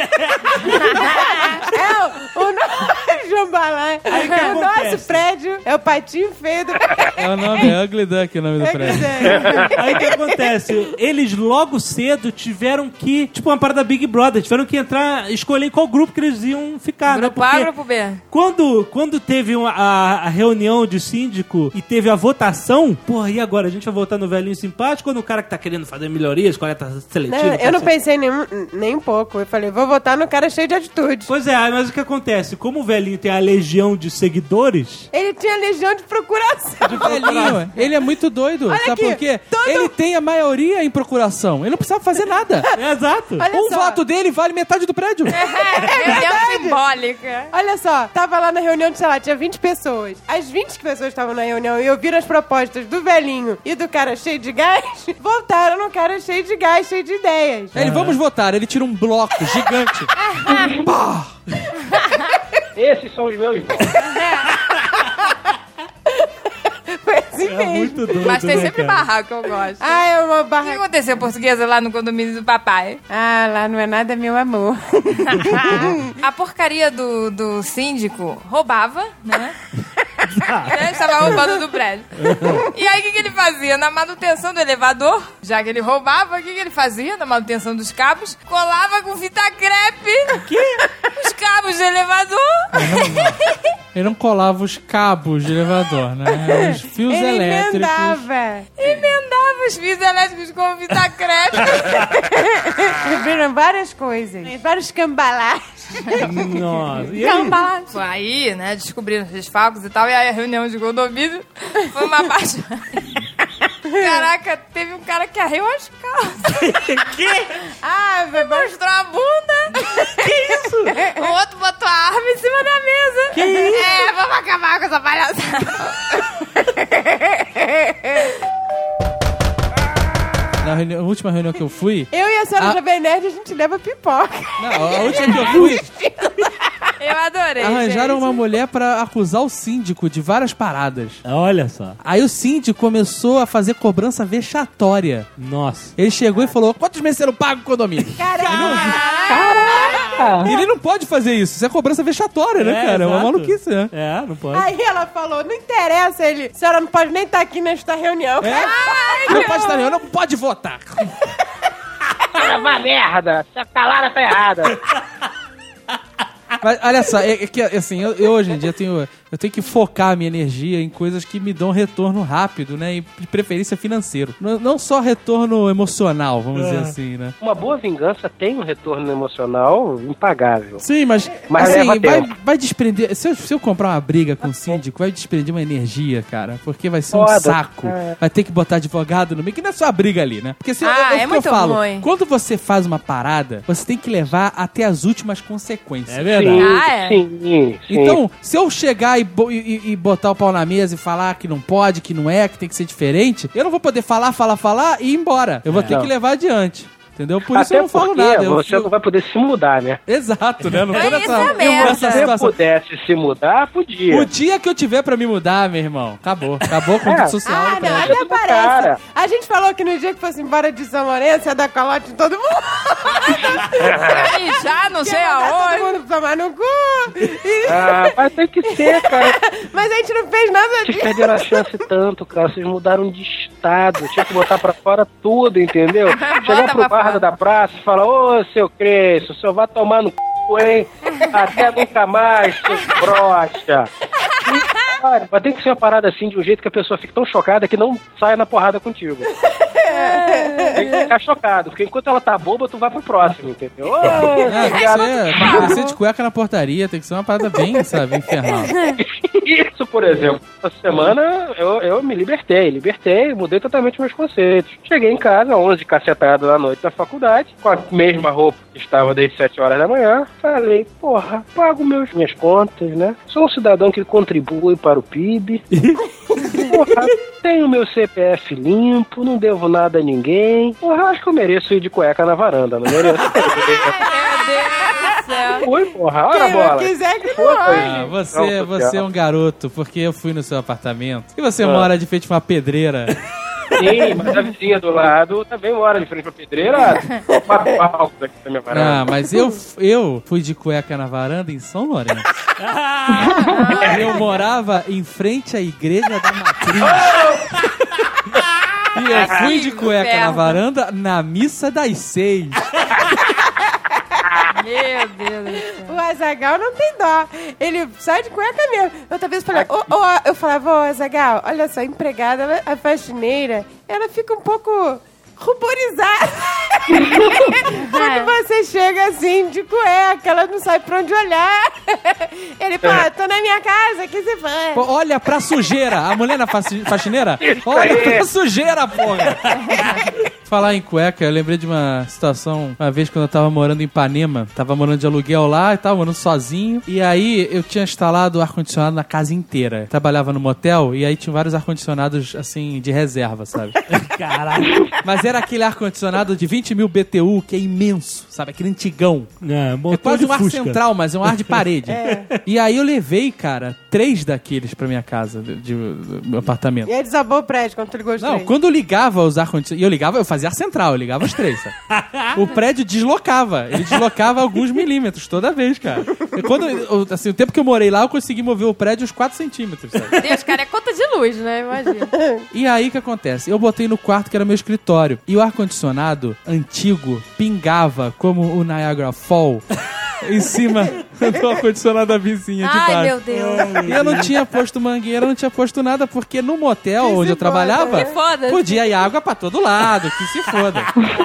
É, o, o nosso jambalaya. Aí o que O nosso acontece? prédio é o patinho feio do É o nome, é Ugly Duck o nome do prédio. Aí o que acontece? Eles logo cedo tiveram que, tipo uma parada Big Brother, tiveram que entrar, escolher em qual grupo que eles iam ficar, Grupo né? A, Porque grupo B. quando, quando teve uma- a, a reunião de síndico e teve a votação, porra, e agora? A gente vai votar no velhinho simpático ou no cara que tá querendo fazer melhorias, coleta seletiva? Não, eu não cacete? pensei nem, nem um pouco. Eu falei, vou votar no cara cheio de atitude. Pois é, mas o que acontece? Como o velhinho tem a legião de seguidores, Ele tinha legião de procuração. Velhinho, ele é muito doido. Olha Sabe aqui, por quê? todo- Ele tem a maioria em procuração. Ele não precisava fazer nada. é exato. Olha Um só. voto dele vale metade do prédio. Reunião simbólica. Olha só, tava lá na reunião de, sei lá, tinha vinte pessoas. As vinte pessoas estavam na reunião e ouviram as propostas do velhinho e do cara cheio de gás, voltaram no cara cheio de gás, cheio de ideias. Ele, vamos votar. Ele tira um bloco gigante. Pá! Esses são os meus votos. Foi assim É mesmo. muito doido, Mas tem né, sempre cara? barraco que eu gosto. Ah, é uma O que barra... aconteceu, portuguesa, lá no condomínio do papai? Ah, lá não é nada, meu amor. A porcaria do, do síndico roubava, né? Né? Estava roubando do prédio. E aí, o que, que ele fazia? Na manutenção do elevador, já que ele roubava, o que, que ele fazia? Na manutenção dos cabos, colava com fita crepe os cabos do elevador. Ele não colava os cabos de elevador, né? Os fios Ele elétricos. emendava. Emendava os fios elétricos com fita crepe. Viram várias coisas. Vários cambalaches. Nossa. E aí? Foi aí, né, descobriram os desfalques e tal, e aí a reunião de condomínio foi uma parte... Caraca, teve um cara que arreu as calças. Que? Ah, vai Mostrou a bunda. Que isso? O outro botou a arma em cima da mesa. Que isso? É, vamos acabar com essa palhaçada. Na, reunião- na última reunião que eu fui... Eu e a senhora Ah. Jovem Nerd, a gente leva pipoca. Não, a última que eu fui... Eu adorei, Arranjaram gente. uma mulher pra acusar o síndico de várias paradas. Olha só. Aí o síndico começou a fazer cobrança vexatória. Nossa. Ele chegou e falou, quantos meses você não paga o condomínio? Caramba! Ele não pode fazer isso. Isso é cobrança vexatória, né, É, cara? É uma exato. maluquice, né? É, não pode. Aí ela falou, não interessa, ele, a senhora não pode nem estar aqui nesta reunião. É? Não pode estar nem, não pode votar. Cara, vá merda. Essa calada tá errada. Mas olha só, é, é que assim, eu, eu hoje em dia tenho, eu tenho que focar a minha energia em coisas que me dão retorno rápido, né? E de preferência financeiro. Não, não só retorno emocional, vamos dizer assim, né? Uma boa vingança tem um retorno emocional impagável. Sim, mas, Mas assim, leva vai, tempo. vai desprender. Se eu, se eu comprar uma briga com o síndico, vai desprender uma energia, cara. Porque vai ser um Foda. saco. É. Vai ter que botar advogado no meio, que não é só a briga ali, né? Porque se eu- Ah, eu, é eu, muito eu falo, ruim. quando você faz uma parada, você tem que levar até as últimas consequências. É verdade. Sim, Ah, é? sim, sim. Então, se eu chegar e, bo- e- e botar o pau na mesa e falar que não pode, que não é, que tem que ser diferente, eu não vou poder falar, falar, falar e ir embora. Eu vou ter Não. que levar adiante. Entendeu? Por isso Até eu não falo porque nada. Eu, você eu- não vai poder se mudar, né? Exato, né? Não tô É nessa, isso, é eu merda. nessa Se você situação. pudesse se mudar, podia. O dia que eu tiver pra me mudar, meu irmão, acabou. Acabou com o É. social Ah, do não, prédio. até do parece. cara. A gente falou que no dia que fosse embora de São Lourenço ia dar calote em todo mundo. E já não sei Ia mandar todo aonde. mundo tomar no cu. E- Ah, mas tem que ser, cara. Mas a gente não fez nada Vocês disso. perderam a chance tanto, cara. Vocês mudaram de estado. Tinha que botar pra fora tudo, entendeu? Chegar Bota pro pra guarda fora. da praça e falar: Ô, seu Cresço, o senhor vai tomar no c, hein? Até nunca mais, seu broxa. Cara, mas tem que ser uma parada assim, de um jeito que a pessoa fique tão chocada que não saia na porrada contigo. Tem que ficar chocado, porque enquanto ela tá boba, tu vai pro próximo, entendeu? Ô, Ah, tem que obrigado. ser, tem que descer de cueca na portaria, tem que ser uma parada bem, sabe, infernal. Isso, por exemplo. Essa semana eu, eu me libertei, libertei, mudei totalmente meus conceitos. Cheguei em casa, onze cacetadas da noite na faculdade, com a mesma roupa que estava desde sete horas da manhã. Falei, porra, pago meus, minhas contas, né? Sou um cidadão que contribui para o P I B. Porra, tenho meu C P F limpo, não devo nada a ninguém. Porra, acho que eu mereço ir de cueca na varanda, não mereço? Meu Deus. céu. Fui, porra. Olha a Quem não bola. quiser que Foi, não foi. Ah, você, Não, você é um garoto, porque eu fui no seu apartamento. E você mora de frente a uma pedreira. Sim, mas a vizinha do lado também mora de frente pra pedreira. Quatro palcos aqui da minha Ah, varanda. mas eu, eu fui de cueca na varanda em São Lourenço. Eu morava em frente à igreja da matriz. E eu fui de cueca na varanda na missa das seis. Meu Deus do céu. O Azaghal não tem dó. Ele sai de cueca mesmo. Outra vez eu falei, ô, ô, eu falava, ô Azaghal, olha só, a empregada, a faxineira, ela fica um pouco ruborizada. Quando você chega assim, de cueca, ela não sabe pra onde olhar. Ele, pô, tô na minha casa, o que você faz? Pô, olha pra sujeira. A mulher na faxi- faxineira, olha pra sujeira, porra. Falar em cueca, eu lembrei de uma situação, uma vez quando eu tava morando em Ipanema, tava morando de aluguel lá e tava morando sozinho, e aí eu tinha instalado o ar-condicionado na casa inteira. Trabalhava no motel, e aí tinha vários ar-condicionados, assim, de reserva, sabe? Caralho. Mas era aquele ar-condicionado de vinte mil B T U, que é imenso, sabe? Aquele antigão. É, É quase um ar Fusca. central, mas é um ar de parede. E aí eu levei, cara, três daqueles pra minha casa, de, de- do meu apartamento. E aí desabou o prédio quando tu ligou os Não, três. quando eu ligava os ar-condicionados, e eu ligava, eu fazia ar central, eu ligava os três, sabe? O prédio deslocava, ele deslocava alguns milímetros toda vez, cara. E quando, eu- assim, o tempo que eu morei lá, eu consegui mover o prédio uns quatro centímetros, sabe? Deus, cara, é conta de luz, né? Imagina. E aí, o que acontece? Eu botei no quarto que era meu escritório, e o ar-condicionado antigo pingava como o Niagara Fall em cima do ar-condicionado da vizinha de Ai, baixo. meu Deus. E eu não tinha posto mangueira, não tinha posto nada, porque no motel Que onde se eu trabalhava, Que foda-se. podia ir água pra todo lado, que se foda.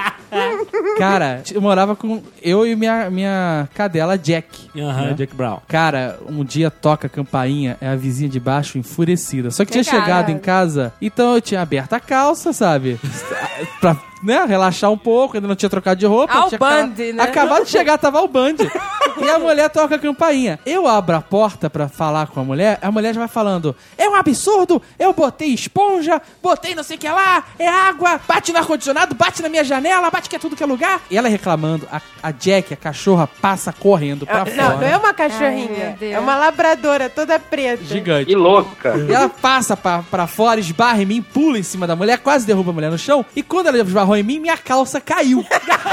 Cara, eu morava com eu e minha, minha cadela Jack. Aham, né? Jack Brown. Cara, um dia toca a campainha, é a vizinha de baixo enfurecida. Só que tinha Cara. chegado em casa, então eu tinha aberto a calça, sabe? pra, né, relaxar um pouco, ainda não tinha trocado de roupa. Ao tinha Band, ca- né? Acabado de chegar, tava o Band. E a mulher toca a campainha. Eu abro a porta pra falar com a mulher, a mulher já vai falando, é um absurdo, eu botei esponja, botei não sei o que lá, é água, bate no ar-condicionado, bate na minha janela, bate que é tudo que é lugar. E ela reclamando, a, a Jack, a cachorra, passa correndo pra fora. Não, não é uma Ai, cachorrinha. meu Deus. É uma labradora toda preta. Gigante. Que louco, cara. E ela passa pra, pra fora, esbarra em mim, pula em cima da mulher, quase derruba a mulher no chão. E quando ela esbarrou em mim, minha calça caiu.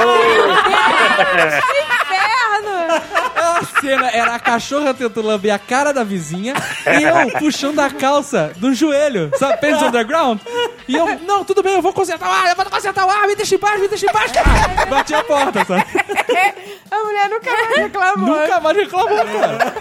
A cena era a cachorra tentando lamber a cara da vizinha e eu puxando a calça do joelho, sabe? Pants Underground. E eu, não, tudo bem, eu vou consertar o ar, eu vou consertar o ar, me deixa em paz, me deixa em paz. Ah, bati a porta, sabe? A mulher nunca mais reclamou. Nunca mais reclamou, cara.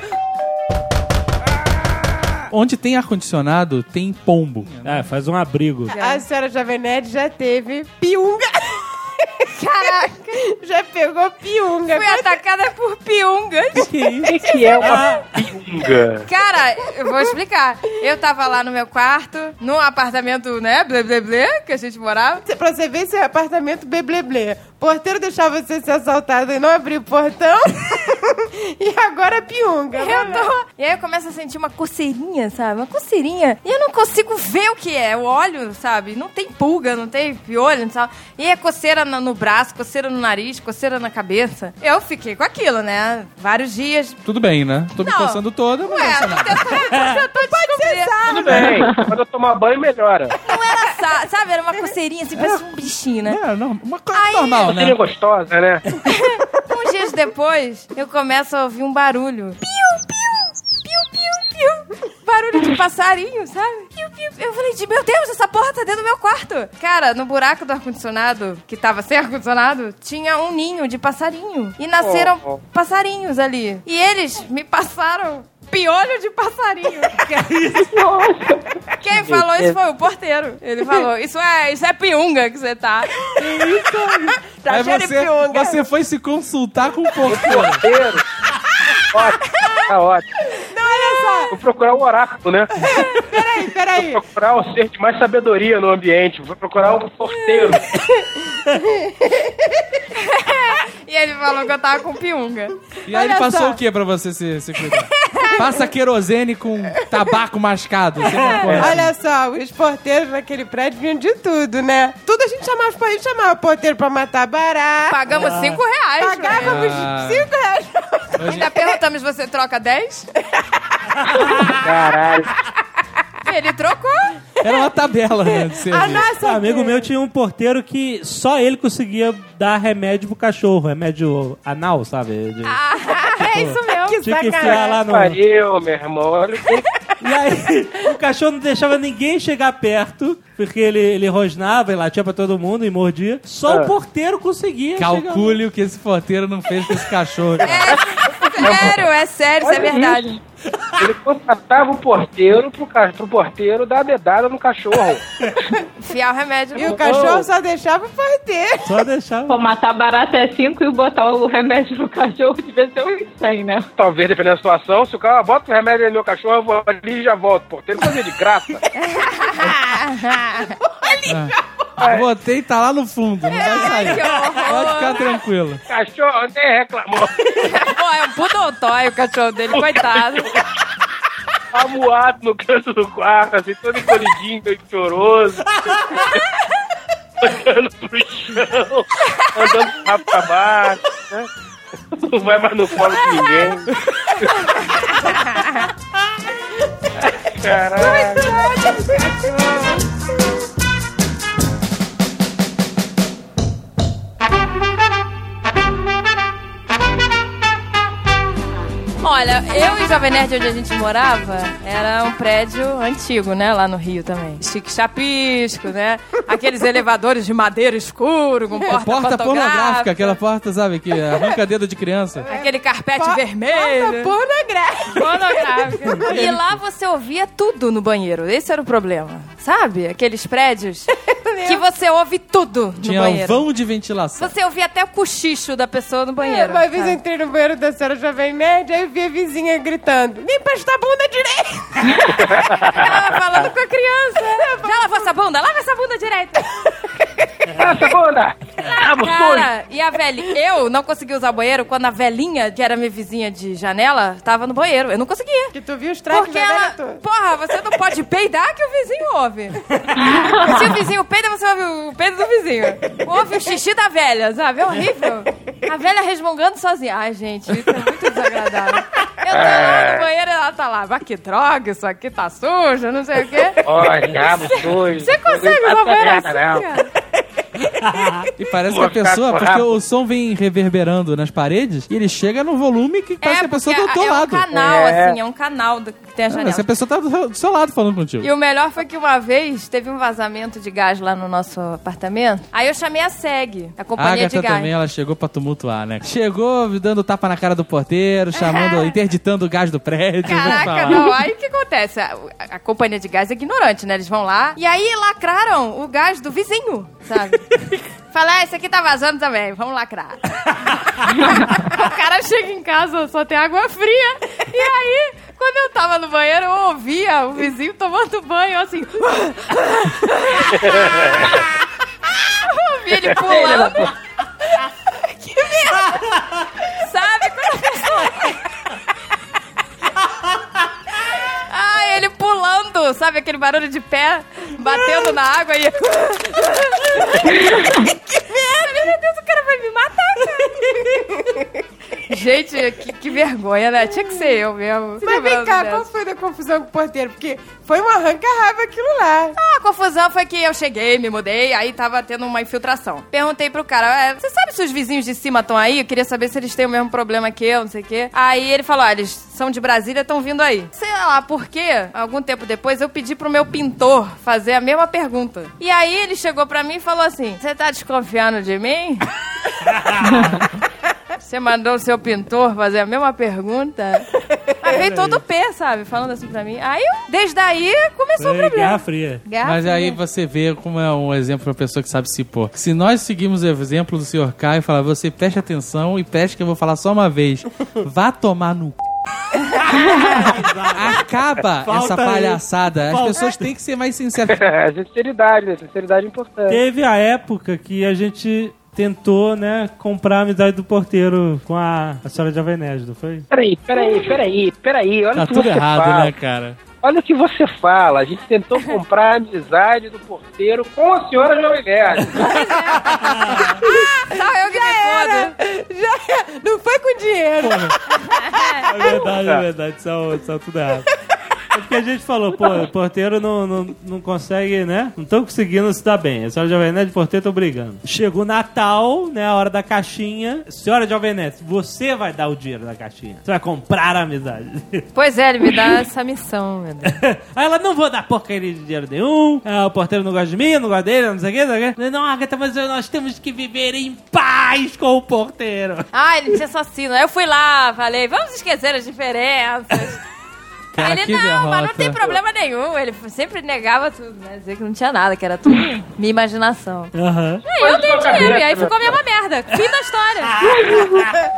Onde tem ar-condicionado, tem pombo. É, faz um abrigo. A senhora Jovem Nerd já teve piunga. Caraca, Já pegou piunga. fui atacada por piungas. O que, que é uma piunga? Cara, eu vou explicar. Eu tava lá no meu quarto, num apartamento, né, blé, blé, blé, que a gente morava. Pra você ver esse apartamento blé. O porteiro deixava você ser assaltado e não abrir o portão. E agora piunga. Eu tô... E aí eu começo a sentir uma coceirinha, sabe? Uma coceirinha. E eu não consigo ver o que é. Eu olho, sabe? Não tem pulga, não tem piolho, não sabe? E é coceira no, no braço, coceira no nariz, coceira na cabeça. Eu fiquei com aquilo, né? Vários dias. Tudo bem, né? Tô me Não. coçando toda, não Ué, é tô tentando, eu tô descobrindo. Tudo bem. Quando eu tomar banho, melhora. Não era, sa- sabe? Era uma coceirinha, assim, parecia um bichinho, né? É, não, uma coisa Aí- normal, né? Seria gostosa, né? Uns dias depois, eu começo a ouvir um barulho. Piu, piu, piu, piu, piu. Barulho de passarinho, sabe? Piu, piu. Eu falei, de, meu Deus, essa porra tá dentro do meu quarto. Cara, no buraco do ar-condicionado, que tava sem ar-condicionado, tinha um ninho de passarinho. E nasceram Oh, oh. passarinhos ali. E eles me passaram piolho de passarinho. Quem falou isso foi o porteiro. Ele falou, isso é, isso é piunga que você tá. Tá Aí cheio de você, piunga. você foi se consultar com o porteiro. Porteiro. Ótimo. Tá ótimo. Não, olha só. O procurar o oráculo, né? Peraí, peraí. Vou procurar o ser de mais sabedoria no ambiente. Vou procurar o porteiro. E ele falou que eu tava com piunga. E aí Olha ele passou só. o que pra você se, se cuidar? Passa querosene com tabaco mascado. Sempre uma coisa assim. Olha só, os porteiros naquele prédio vinham de tudo, né? Tudo a gente chamava, a gente chamava porteiro pra matar barato. Pagamos cinco reais. Pagávamos Ah. cinco reais. Ainda perguntamos, você troca dez? Caralho. E ele trocou. Era uma tabela, né, de serviço. A nossa Um amigo meu tinha um porteiro que só ele conseguia dar remédio pro cachorro, remédio anal, sabe? De- Ah, é isso mesmo. Que Tinha que enfiar sacanagem. lá no... Pariu, meu irmão. Olha que- E aí, o cachorro não deixava ninguém chegar perto, porque ele, ele rosnava e latia pra todo mundo e mordia. Só Ah. o porteiro conseguia Calcule o que esse porteiro não fez com esse cachorro. cara. É sério, é sério, isso é Olha verdade. Ele contratava o porteiro pro, ca- pro porteiro dar a dedada no cachorro. Enfiar o remédio. E o cachorro só deixava o porteiro. Só deixava. Pô, matar barata é cinco e botar o remédio no cachorro devia ser uns cem, né? Talvez, dependendo da situação, se o cara bota o remédio no meu cachorro, eu vou ali e já volto. O porteiro fazia de graça. Botei e tá lá no fundo, não vai sair. Que horror. Pode ficar tranquilo. Cachorro nem reclamou. Pô, é um poodle toy o cachorro dele, coitado. Amuado no canto do quarto, assim, todo encolhidinho, meio choroso. Olhando pro chão, andando com o rabo pra baixo, né? Não vai mais no colo de ninguém. Caralho. Olha, eu e Jovem Nerd, onde a gente morava, era um prédio antigo, né? Lá no Rio também. Chique chapisco, né? Aqueles elevadores de madeira escuro, com porta, Porta fotográfica. pornográfica, aquela porta, sabe, que arranca dedo de criança. Aquele carpete Porta vermelho. pornográfica. Pornográfica. E lá você ouvia tudo no banheiro. Esse era o problema. Sabe? Aqueles prédios que você ouve tudo no Tinha um banheiro. vão de ventilação. Você ouvia até o cochicho da pessoa no banheiro. Uma vez eu sabe? entrei no banheiro da senhora Jovem Nerd, aí eu vi a vizinha gritando: limpa esta bunda direita! Tava falando com a criança. Já lavou essa bunda? Lava essa bunda direita. Essa bunda! Rabo sujo! Cara, e a velhinha? Eu não consegui usar o banheiro quando a velhinha, que era minha vizinha de janela, tava no banheiro. Eu não conseguia. Que tu viu os trapos Porque da velha ela... toda. Porra, você não pode peidar que o vizinho ouve. Se o vizinho peida, você ouve o peido do vizinho. Ouve o xixi da velha, sabe? É horrível. A velha resmungando sozinha. Ai, gente, isso é muito desagradável. Eu tô lá no banheiro e ela tá lá. Mas que droga, isso aqui tá sujo, não sei o quê. Olha, rabo sujo. Você consegue usar o banheiro assim, cara? E parece que Vou a ficar pessoa, com porque rabo. o som vem reverberando nas paredes e ele chega num volume que parece que a pessoa tá do teu é lado. um canal, É. assim, é um canal do- que tem a Ah, janela. essa pessoa tá do, do seu lado falando contigo. E o melhor foi que uma vez teve um vazamento de gás lá no nosso apartamento. Aí eu chamei a SEG, a A companhia de Agatha gás. também, ela chegou pra tumultuar, né? Chegou dando tapa na cara do porteiro, chamando, interditando o gás do prédio. vou Caraca, falar. não. Aí o que acontece? A, a- a companhia de gás é ignorante, né? Eles vão lá e aí lacraram o gás do vizinho, sabe? Fala, ah, esse aqui tá vazando também, vamos lacrar. O cara chega em casa, só tem água fria. E aí, quando eu tava no banheiro, eu ouvia o vizinho tomando banho, assim. Eu ouvia ele pulando. Que merda! Sabe quando a pessoa... Ah, ele pulando, sabe aquele barulho de pé batendo na água e... Que merda! Meu Deus, o cara vai me matar, cara! Gente, que, que vergonha, né? Tinha que ser eu mesmo. Mas vem cá, qual foi da confusão com o porteiro? Porque foi um arranca-rabo aquilo lá. Ah, a confusão foi que eu cheguei, me mudei, aí tava tendo uma infiltração. Perguntei pro cara, "É, você sabe se os vizinhos de cima estão aí? Eu queria saber se eles têm o mesmo problema que eu, não sei o quê." Aí ele falou, ah, eles são de Brasília, estão vindo aí. Sei lá por quê, algum tempo depois eu pedi pro meu pintor fazer a mesma pergunta. E aí ele chegou pra mim e falou assim, você tá desconfiando de mim? Você mandou o seu pintor fazer a mesma pergunta? Aí veio todo o pé, sabe? Falando assim pra mim. Aí, eu, desde aí, começou o Foi problema. Guerra Fria. Guerra Mas Fria. aí você vê como é um exemplo pra pessoa que sabe se pôr. Se nós seguimos o exemplo do senhor Caio e falar, você preste atenção e preste que eu vou falar só uma vez. Vá tomar no c... Acaba Falta essa palhaçada. As Falta- pessoas têm que ser mais sinceras. Sinceridade, né? Sinceridade é importante. Teve a época que a gente tentou, né, comprar a amizade do porteiro com a, a senhora de Avenés, não foi? Peraí, peraí, peraí, peraí. Olha Tá o que tudo você errado, fala. né, cara? Olha o que você fala. A gente tentou comprar a amizade do porteiro com a senhora Jovem Nerd. Só eu que me fodo. Já, não foi com dinheiro. É verdade, é verdade. São, são tudo errado. É porque a gente falou, pô, o porteiro não, não, não consegue, né? Não estão conseguindo se dar bem. A senhora de Alvenete e o porteiro estão brigando. Chegou o Natal, né? A hora da caixinha. Senhora de Alvenete, você vai dar o dinheiro da caixinha. Você vai comprar a amizade. Pois é, ele me dá essa missão, meu Deus. Aí ela, não vou dar porcaria de dinheiro nenhum. Ah, o porteiro não gosta de mim, eu não gosto dele, não sei o que, não sei o que. Não, Agatha, mas nós temos que viver em paz com o porteiro. Ah, ele tinha assassino. Aí eu fui lá, falei, vamos esquecer as diferenças. Cara, Aí ele, que não, derrota. mas não tem problema nenhum. Ele sempre negava tudo, né? Dizia que não tinha nada, que era tudo minha imaginação. Aham. Aí eu dei o dinheiro, e aí ficou a mesma merda. Fim da história.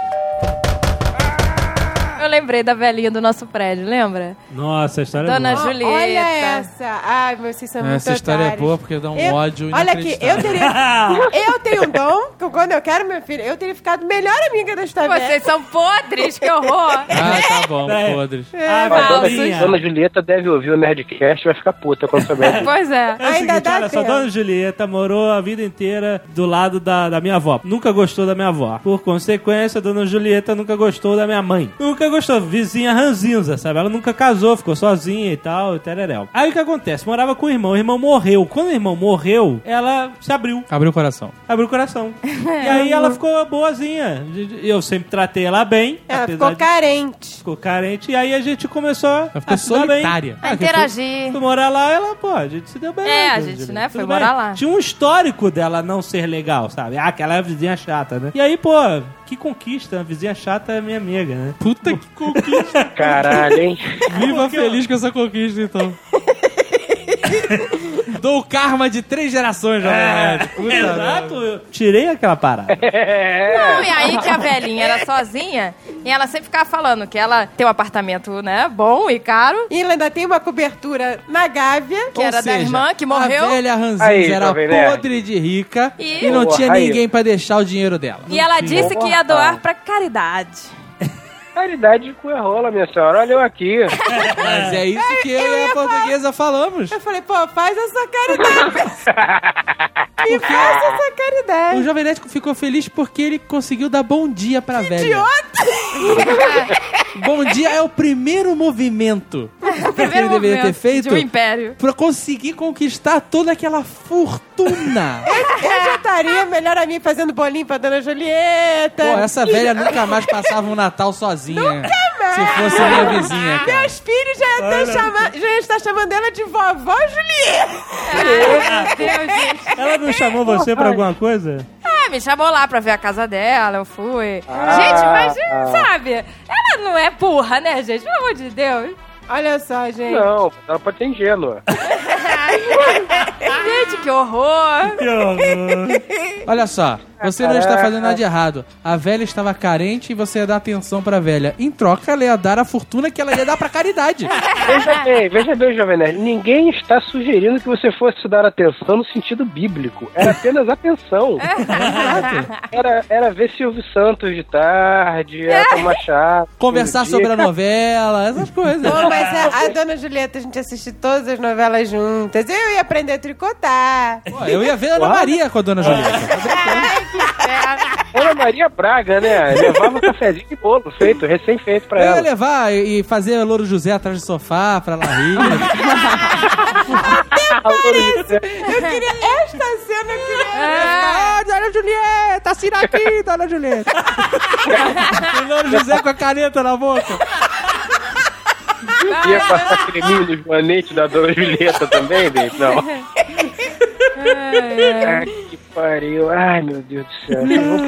Eu lembrei da velhinha do nosso prédio, lembra? Nossa, a história é Dona boa. Julieta. Olha essa. Ai, mas vocês são muito Essa história é otários. boa porque dá um Eu- ódio Olha aqui, eu inacreditável. teria... Eu tenho um dom, que quando eu quero, meu filho, eu teria ficado melhor amiga da Stavete. Vocês são podres, que horror. Ah, tá bom, É. podres. Ah, A dona, Valinha. dona Julieta deve ouvir o Nerdcast e vai ficar puta quando souber disso. Pois é. É o Ainda seguinte, dá olha só, tempo. Dona Julieta morou a vida inteira do lado da, da minha avó. Nunca gostou da minha avó. Por consequência, Dona Julieta nunca gostou da minha mãe. Nunca gostou. Vizinha ranzinza, sabe? Ela nunca casou, ficou sozinha e tal, e tereréu. Aí o que acontece? Morava com o irmão. O irmão morreu. Quando o irmão morreu, ela se abriu. Abriu o coração. Abriu o coração. E aí ela ficou boazinha. Eu sempre tratei ela bem. Ela apesar ficou de- carente. Ficou carente. E aí a gente começou Ela ficou a se dar bem. solitária. A Ah, que interagir. Fui, fui morar lá, ela, pô, a gente se deu bem. É, né, a Dona gente, Julieta? né, foi Tudo morar bem. lá. Tinha um histórico dela não ser legal, sabe? Ah, aquela vizinha chata, né? E aí, pô, que conquista. A vizinha chata é minha amiga, né? Puta que conquista. Caralho, hein? Viva feliz com essa conquista, então. Dou o karma de três gerações, Jovem Nerd. Puta merda. Exato, eu tirei aquela parada. Não, e aí que a velhinha era sozinha e ela sempre ficava falando que ela tem um apartamento, né, bom e caro, E ela ainda tem uma cobertura na Gávea. que Ou era da seja, irmã que morreu. A velha Ranzinza Aí, era Jovem Nerd. podre de rica E- e, não Boa, tinha aí. ninguém pra deixar o dinheiro dela. E ela disse que ia doar pra caridade. Caridade de cu é rola, minha senhora. Olha eu aqui. Mas é isso que eu e a portuguesa falamos. Eu falei, pô, faz essa caridade. E faça essa O caridade. Jovem Nerd ficou feliz porque ele conseguiu dar bom dia pra velha. Idiota! Bom dia é o primeiro movimento que ele deveria ter feito de um império. pra conseguir conquistar toda aquela fortuna. Eu já estaria melhor a mim fazendo bolinho pra Dona Julieta. Pô, essa velha nunca mais passava um Natal sozinha. mais. Se fosse minha vizinha, cara. Meus filhos já iam, ter chama... já iam estar chamando ela de vovó Julieta. Ai, meu Deus, gente. Ela não chamou você pra alguma coisa? É, me chamou lá pra ver a casa dela, eu fui. Ah, gente, mas ah. sabe, ela não é burra, né, gente? Pelo amor de Deus. Olha só, gente. Não, ela pode ser ingênua. Gente, que horror. Que horror. Olha só, você não está fazendo nada de errado. A velha estava carente e você ia dar atenção pra velha. Em troca, ela ia dar a fortuna que ela ia dar pra caridade. Veja bem, veja bem, Jovem Nerd. Ninguém está sugerindo que você fosse dar atenção no sentido bíblico. Era apenas atenção. Era, era ver Silvio Santos de tarde, era tomar chá. Conversar todo sobre dia. a novela, essas coisas. Pô, mas a, a Dona Julieta, a gente assistiu todas as novelas juntas. Eu ia aprender a tricotar. Pô, eu ia ver a Ana Uau. Maria com a dona Julieta. Ana Maria Braga, né? Levava um cafezinho de bolo feito, recém-feito pra Eu ia ela. levar e fazer Louro José atrás do sofá pra ela rir. Eu queria esta cena, eu queria... Ah, dona Julieta, assina aqui, dona Julieta. E Louro José com a caneta na boca. Ia passar creminho no joanete da Dona Julieta também, baby? Não. Ah, que pariu. Ai, meu Deus do céu.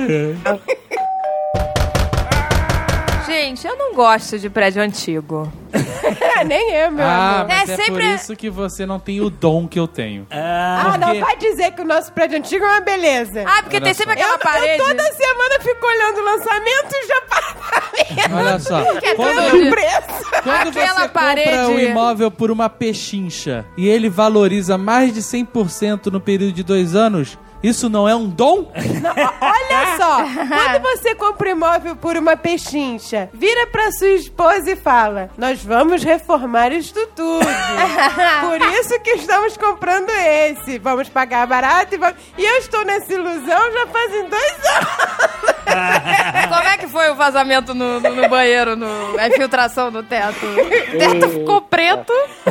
Gente, eu não gosto de prédio antigo. Nem eu, meu Ah, amor. mas É é, por sempre- isso que você não tem o dom que eu tenho. Ah, não porque- vai dizer que o nosso prédio antigo é uma beleza. Ah, porque Olha tem só. sempre eu, aquela parede. eu toda semana fico olhando o lançamento e já passa. menos. Olha só. Quando, O preço. quando Aquela você parede- compra um imóvel por uma pechincha e ele valoriza mais de cem por cento no período de dois anos, isso não é um dom? Não, ó, olha só, quando você compra imóvel por uma pechincha, vira pra sua esposa e fala: nós vamos reformar isto tudo. Por isso que estamos comprando esse. Vamos pagar barato e vamos... E eu estou nessa ilusão já fazem dois anos. Como é que foi o vazamento no, no, no banheiro, no, a infiltração no teto? O teto ficou preto.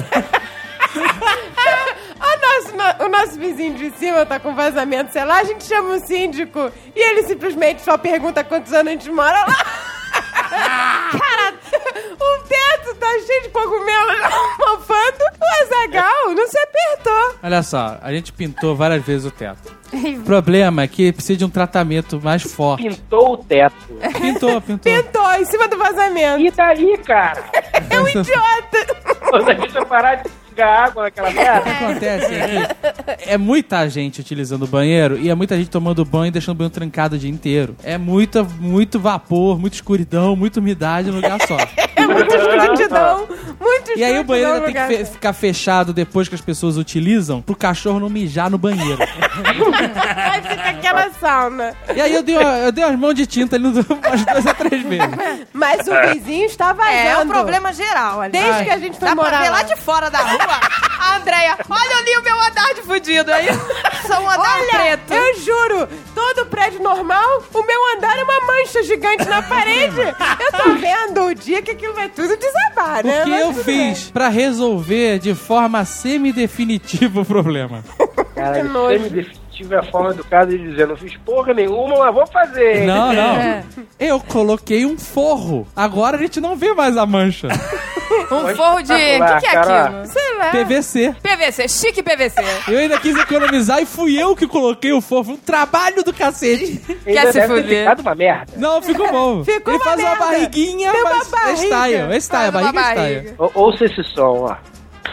O nosso, o nosso vizinho de cima tá com vazamento, sei lá, a gente chama o síndico e ele simplesmente só pergunta quantos anos a gente mora lá. Cara, o teto tá cheio de cogumelo mofando. O Azaghal não se apertou. Olha só, a gente pintou várias vezes o teto. O problema é que precisa de um tratamento mais forte. Pintou o teto. Pintou, pintou. Pintou em cima do vazamento. E daí, cara? É um idiota. Quando a gente vai parar de pingar água naquela O merda. que acontece é que é muita gente utilizando o banheiro e é muita gente tomando banho e deixando o banho trancado o dia inteiro. É muita, muito vapor, muita escuridão, muita umidade no lugar só. É muita escrotidão. Muito E aí o banheiro ainda escrotidão tem que no fe- lugar. ficar fechado depois que as pessoas utilizam pro cachorro não mijar no banheiro. Aí fica aquela sauna. E aí eu dei, uma, eu dei umas mãos de tinta ali no- umas duas a três vezes. Mas o vizinho está vazando. É, é um problema geral ali. Desde Ai. que a gente foi Dá pra morar ver lá. lá de fora da rua. A Andréia, olha ali o meu andar de fudido aí. Só um andar Olha, preto. eu juro, todo prédio normal, o meu andar é uma mancha gigante na parede. Eu tô vendo o dia que aquilo vai tudo desabar, né? O que Mas eu tudo fiz pra resolver de forma semi-definitiva o problema? Cara, Que nojo. semi-definitivo é a forma educada de dizer, não fiz porra nenhuma, mas vou fazer. Não, não. É. Eu coloquei um forro. Agora a gente não vê mais a mancha. Um forro de... O que, que é Cara. aquilo? Sei lá. P V C. P V C, chique P V C. Eu ainda quis economizar e fui eu que coloquei o forro. Foi um trabalho do cacete. Ainda Quer se deve ter fuder? ficado uma merda. Não, ficou bom. Ficou Ele uma faz uma merda. barriguinha, Tem uma mas é barriga. style. É style, a Faz uma barriga é style. barriga. Ou- Ouça esse som, ó.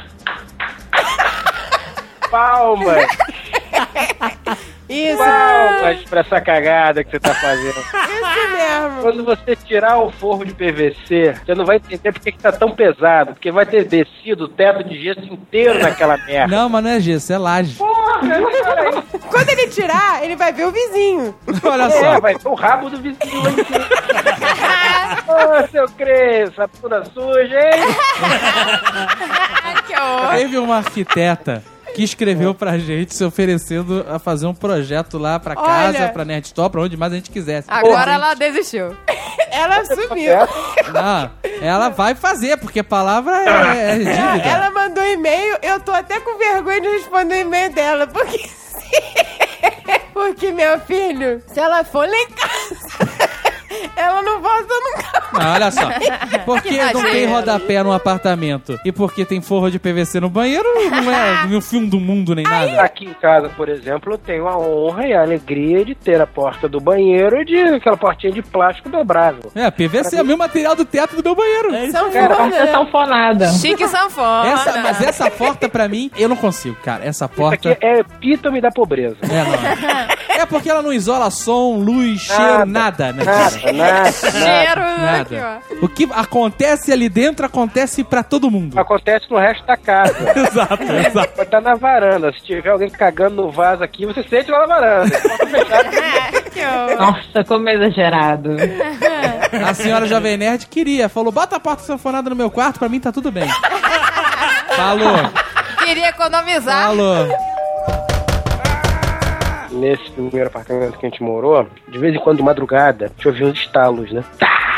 Palmas, Isso, palmas pra essa cagada que você tá fazendo. isso mesmo. Quando você tirar o forro de P V C, você não vai entender porque que tá tão pesado. Porque vai ter descido o teto de gesso inteiro naquela merda. Não, mas não é gesso, é laje. Porra, cara, isso Quando ele tirar, ele vai ver o vizinho. Olha é, só. vai ter o rabo do vizinho lá em cima. Ô, seu Cresça, toda suja, hein? Ai, que horror. Teve uma arquiteta que escreveu pra gente se oferecendo a fazer um projeto lá pra casa, Olha. pra Nerd Store, pra onde mais a gente quisesse. Agora Pô, ela desistiu. Ela sumiu. Não, ela vai fazer, porque a palavra é, é dívida. Ela mandou e-mail, eu tô até com vergonha de responder o e-mail dela, porque... Porque, meu filho, se ela for lá em casa, ela não volta nunca. Não, olha só. Porque não tem exagero. rodapé no apartamento e porque tem forro de P V C no banheiro, não é no fim do mundo nem nada. Aqui em casa, por exemplo, eu tenho a honra e a alegria de ter a porta do banheiro de aquela portinha de plástico dobrável. É, P V C é o mesmo material do teto do meu banheiro. São Cara, foda, você né? sanfonada. Chique sanfona. Essa, mas essa porta, pra mim, eu não consigo, cara. Essa Isso porta... aqui é epítome da pobreza. É, não. É porque ela não isola som, luz, cheiro, nada, né? Nada, nada, Cheiro Nada. aqui, ó. O que acontece ali dentro acontece pra todo mundo. Acontece no resto da casa. Exato, exato. Pode estar na varanda. Se tiver alguém cagando no vaso aqui, você sente lá na varanda. Porta fechada. Que horror. Nossa, como exagerado. A senhora Jovem Nerd queria, falou, bota a porta sanfonada no meu quarto, pra mim tá tudo bem. Falou, Queria economizar. falou. Nesse primeiro apartamento que a gente morou, de vez em quando, de madrugada, a gente ouvia uns estalos, né?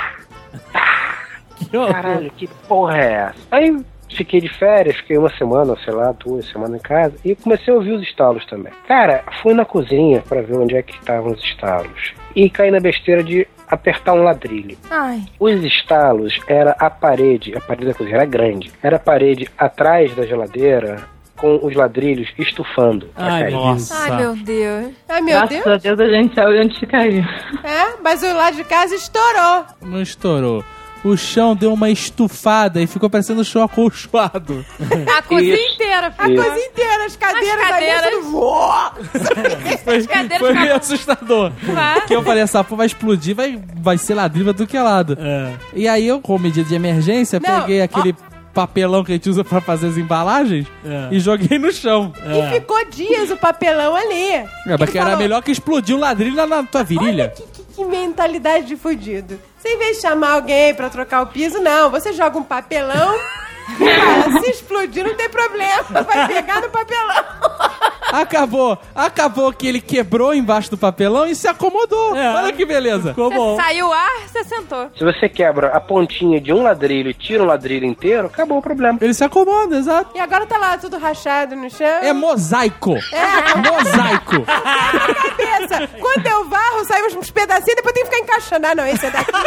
Caralho, que porra é essa? Aí fiquei de férias, fiquei uma semana, sei lá, duas semanas em casa, e comecei a ouvir os estalos também. Cara, fui na cozinha pra ver onde é que estavam os estalos. E caí na besteira de apertar um ladrilho. Ai. Os estalos era a parede, a parede da cozinha era grande, era a parede atrás da geladeira com os ladrilhos estufando. pra Ai, cair. nossa. Ai, meu Deus. Ai, meu Graças Deus. a Deus a gente saiu de onde caiu. É, mas o lado de casa estourou. Não estourou. o chão deu uma estufada e ficou parecendo um chão acolchoado. A cozinha Isso. inteira. A coisa inteira, as cadeiras, As cadeiras. ali, tudo voou. Foi, cadeiras foi meio ficavam- assustador. Vai. Que eu falei, essa porra vai explodir, vai, vai ser ladrilha do que lado. É. E aí eu, com medida de emergência, Não, peguei aquele papelão que a gente usa pra fazer as embalagens É. e joguei no chão. E ficou dias o papelão ali. É, mas Ele que era falou, melhor que explodir um ladrilho na, na tua Olha virilha. que, que- que mentalidade de fudido. Você, em vez de chamar alguém pra trocar o piso, não. Você joga um papelão e fala, se explodir não tem problema. Vai pegar no papelão. Acabou, acabou que ele quebrou embaixo do papelão e se acomodou. É. Olha que beleza. Ficou bom. Você saiu o ar, você sentou. Se você quebra a pontinha de um ladrilho e tira um ladrilho inteiro, acabou o problema. Ele se acomoda, exato. E agora tá lá tudo rachado no chão. É mosaico. É. Mosaico. Cabeça. Quando eu varro, sai uns pedacinhos, depois tem que ficar encaixando. Ah, não, esse é daqui.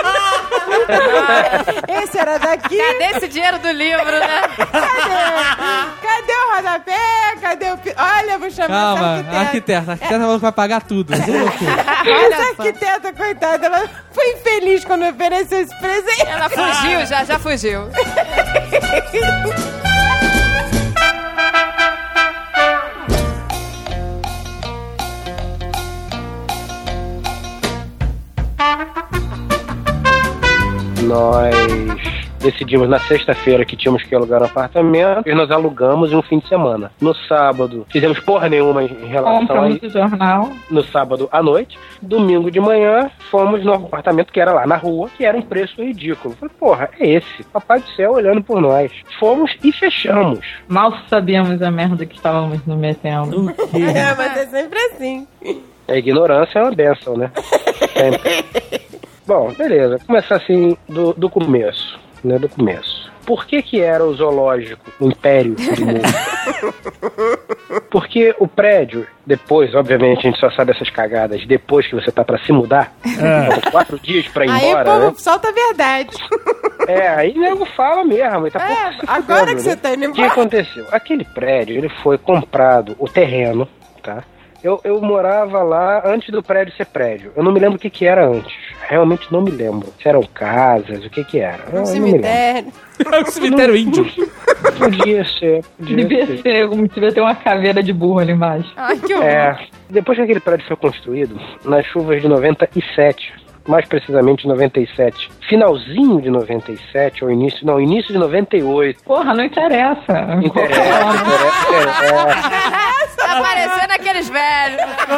Esse era daqui. Cadê esse dinheiro do livro, né? Cadê? Cadê o rodapé? Cadê o... pi- Olha, vou chamar Calma, essa a arquiteta. arquiteta. A arquiteta falou que vai pagar tudo. Que loucura. Essa arquiteta, coitada, ela foi infeliz quando ofereceu esse presente. Ela fugiu, já, já fugiu. Nós decidimos na sexta-feira que tínhamos que alugar um apartamento e nós alugamos em um fim de semana. No sábado, fizemos porra nenhuma em relação a Compramos isso. o jornal. No sábado à noite, domingo de manhã, fomos no apartamento que era lá na rua, que era um preço ridículo. Falei, porra, é esse. Papai do céu olhando por nós. Fomos e fechamos. Mal sabíamos a merda que estávamos nos metendo. O quê? É, mas é sempre assim. A ignorância é uma bênção, né? Sempre. Bom, beleza. Começar assim do, do começo, né? Do começo. Por que que era o zoológico, o império do mundo? Porque o prédio, depois, obviamente, a gente só sabe essas cagadas depois que você tá pra se mudar. São quatro dias pra ir Aí o embora, povo né? solta a verdade. É, aí o nego fala mesmo. Tá É, pouco se agora fudendo, que você né? tá indo O que embora. aconteceu? Aquele prédio, ele foi comprado, o terreno, tá? Eu, eu morava lá antes do prédio ser prédio. Eu não me lembro o que que era antes. Realmente não me lembro. Se eram casas, o que que era. Eu Um não me lembro. cemitério. É o cemitério índio. Podia ser, podia Devia ser. ser, como devia ter uma caveira de burro ali embaixo. Ai, que horror. É, depois que aquele prédio foi construído, nas chuvas de noventa e sete, mais precisamente noventa e sete, finalzinho de noventa e sete, ou início, não, início de noventa e oito, Porra, não interessa. interessa, interessa, interessa. Tá parecendo aqueles velhos.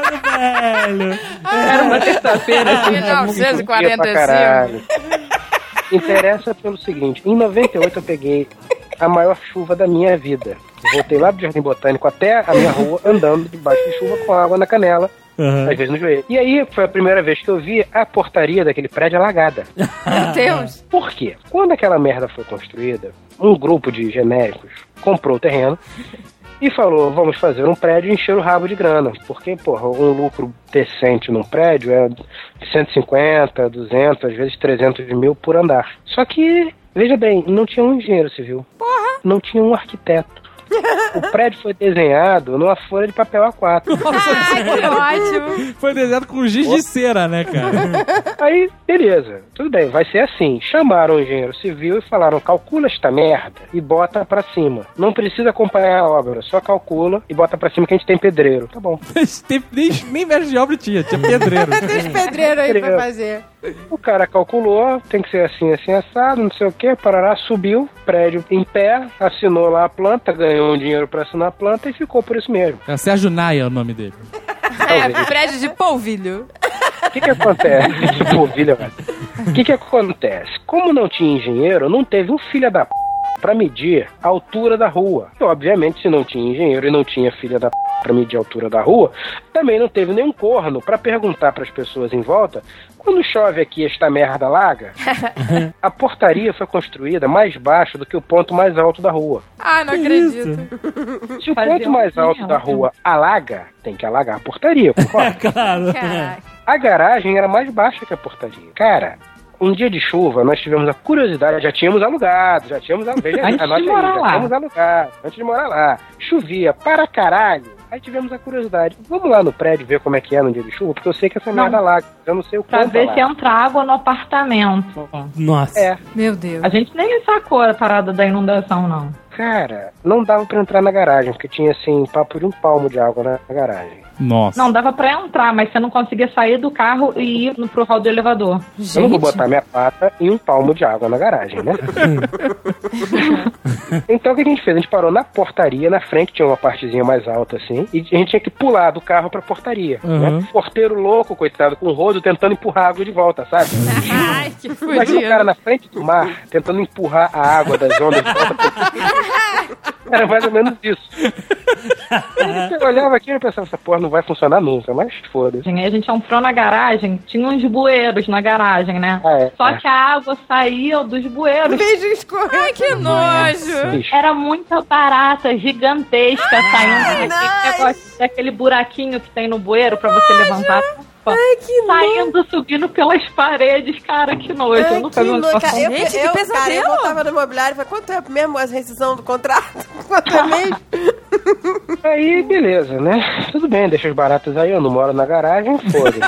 Velho. Era uma terça-feira. assim, mil novecentos e quarenta Pra e caralho. Interessa pelo seguinte, em noventa e oito eu peguei a maior chuva da minha vida. Voltei lá do Jardim Botânico até a minha rua, andando debaixo de chuva com água na canela, Uhum. às vezes no joelho. E aí foi a primeira vez que eu vi a portaria daquele prédio alagada. Meu Deus. Por quê? Quando aquela merda foi construída, um grupo de genéricos comprou o terreno e falou, vamos fazer um prédio e encher o rabo de grana. Porque, porra, um lucro decente num prédio é cento e cinquenta, duzentos, às vezes trezentos mil por andar. Só que, veja bem, não tinha um engenheiro civil. Porra! Não tinha um arquiteto. O prédio foi desenhado numa folha de papel A quatro. Ai, que ótimo. Foi desenhado com giz de cera, né, cara? Aí, beleza, tudo bem, vai ser assim. Chamaram o engenheiro civil e falaram, calcula esta merda e bota pra cima. Não precisa acompanhar a obra, só calcula e bota pra cima que a gente tem pedreiro. Tá bom. Tem- nem, nem mestre de obra tinha, tinha pedreiro. Tem os pedreiros aí pra Pedreiro. fazer. O cara calculou, tem que ser assim, assim, assado, não sei o que, parará, subiu, prédio em pé, assinou lá a planta, ganhou um dinheiro pra assinar a planta e ficou por isso mesmo. É Sérgio Naia é o nome dele. É, prédio de polvilho. O que que acontece? Tipo, filha, velho. O que que acontece? Como não tinha engenheiro, não teve um filho da p... pra medir a altura da rua. E, obviamente, se não tinha engenheiro e não tinha filha da p... pra medir a altura da rua, também não teve nenhum corno pra perguntar pras pessoas em volta, quando chove aqui esta merda laga, a portaria foi construída mais baixo do que o ponto mais alto da rua. Ah, não acredito. Se o Fazer ponto um mais alto canhão, da rua alaga, tem que alagar a portaria, concorda? Claro. Caraca. A garagem era mais baixa que a portaria. Cara, um dia de chuva, nós tivemos a curiosidade, já tínhamos alugado, já tínhamos alugado. Antes de Anote aí, morar já lá. tínhamos alugado, antes de morar lá. Chovia para caralho. Aí tivemos a curiosidade. Vamos lá no prédio ver como é que é no dia de chuva, porque eu sei que essa Não. merda lá, eu não sei o Pra quanto ver lá. se entra água no apartamento. Nossa. É, Meu Deus. A gente nem sacou a parada da inundação, não. cara, não dava pra entrar na garagem, porque tinha, assim, papo de um palmo de água na, na garagem. Nossa. Não, dava pra entrar, mas você não conseguia sair do carro e ir no, pro hall do elevador. Eu não vou botar minha pata em um palmo de água na garagem, né? Então o que a gente fez? A gente parou na portaria, na frente tinha uma partezinha mais alta assim, e a gente tinha que pular do carro pra portaria. Uhum. Né? Porteiro louco, coitado, com o rodo, tentando empurrar a água de volta, sabe? Ai, que Imagina o fudido. cara na frente do mar, tentando empurrar a água das ondas de volta pra... Era mais ou menos isso. Eu olhava aqui e pensava, essa porra não vai funcionar nunca, mas foda-se. Aí a gente entrou na garagem, tinha uns bueiros na garagem, né? Ah, é, Só é. que a água saía dos bueiros. Beijo escorrendo. Ai, que nojo. Bicho. Era muita barata gigantesca saindo daquele, ai. negócio, daquele buraquinho que tem no bueiro pra você levantar. Ai, que Saindo, subindo pelas paredes, cara, que nojo. Ai, eu nunca que vi um louca. negócio Eu, Gente, que eu, cara, eu pesadelo. voltava no imobiliário e falei, quanto é mesmo a rescisão do contrato? Quanto é mesmo? Aí, beleza, né? Tudo bem, deixa os baratos aí, eu não moro na garagem, foda-se.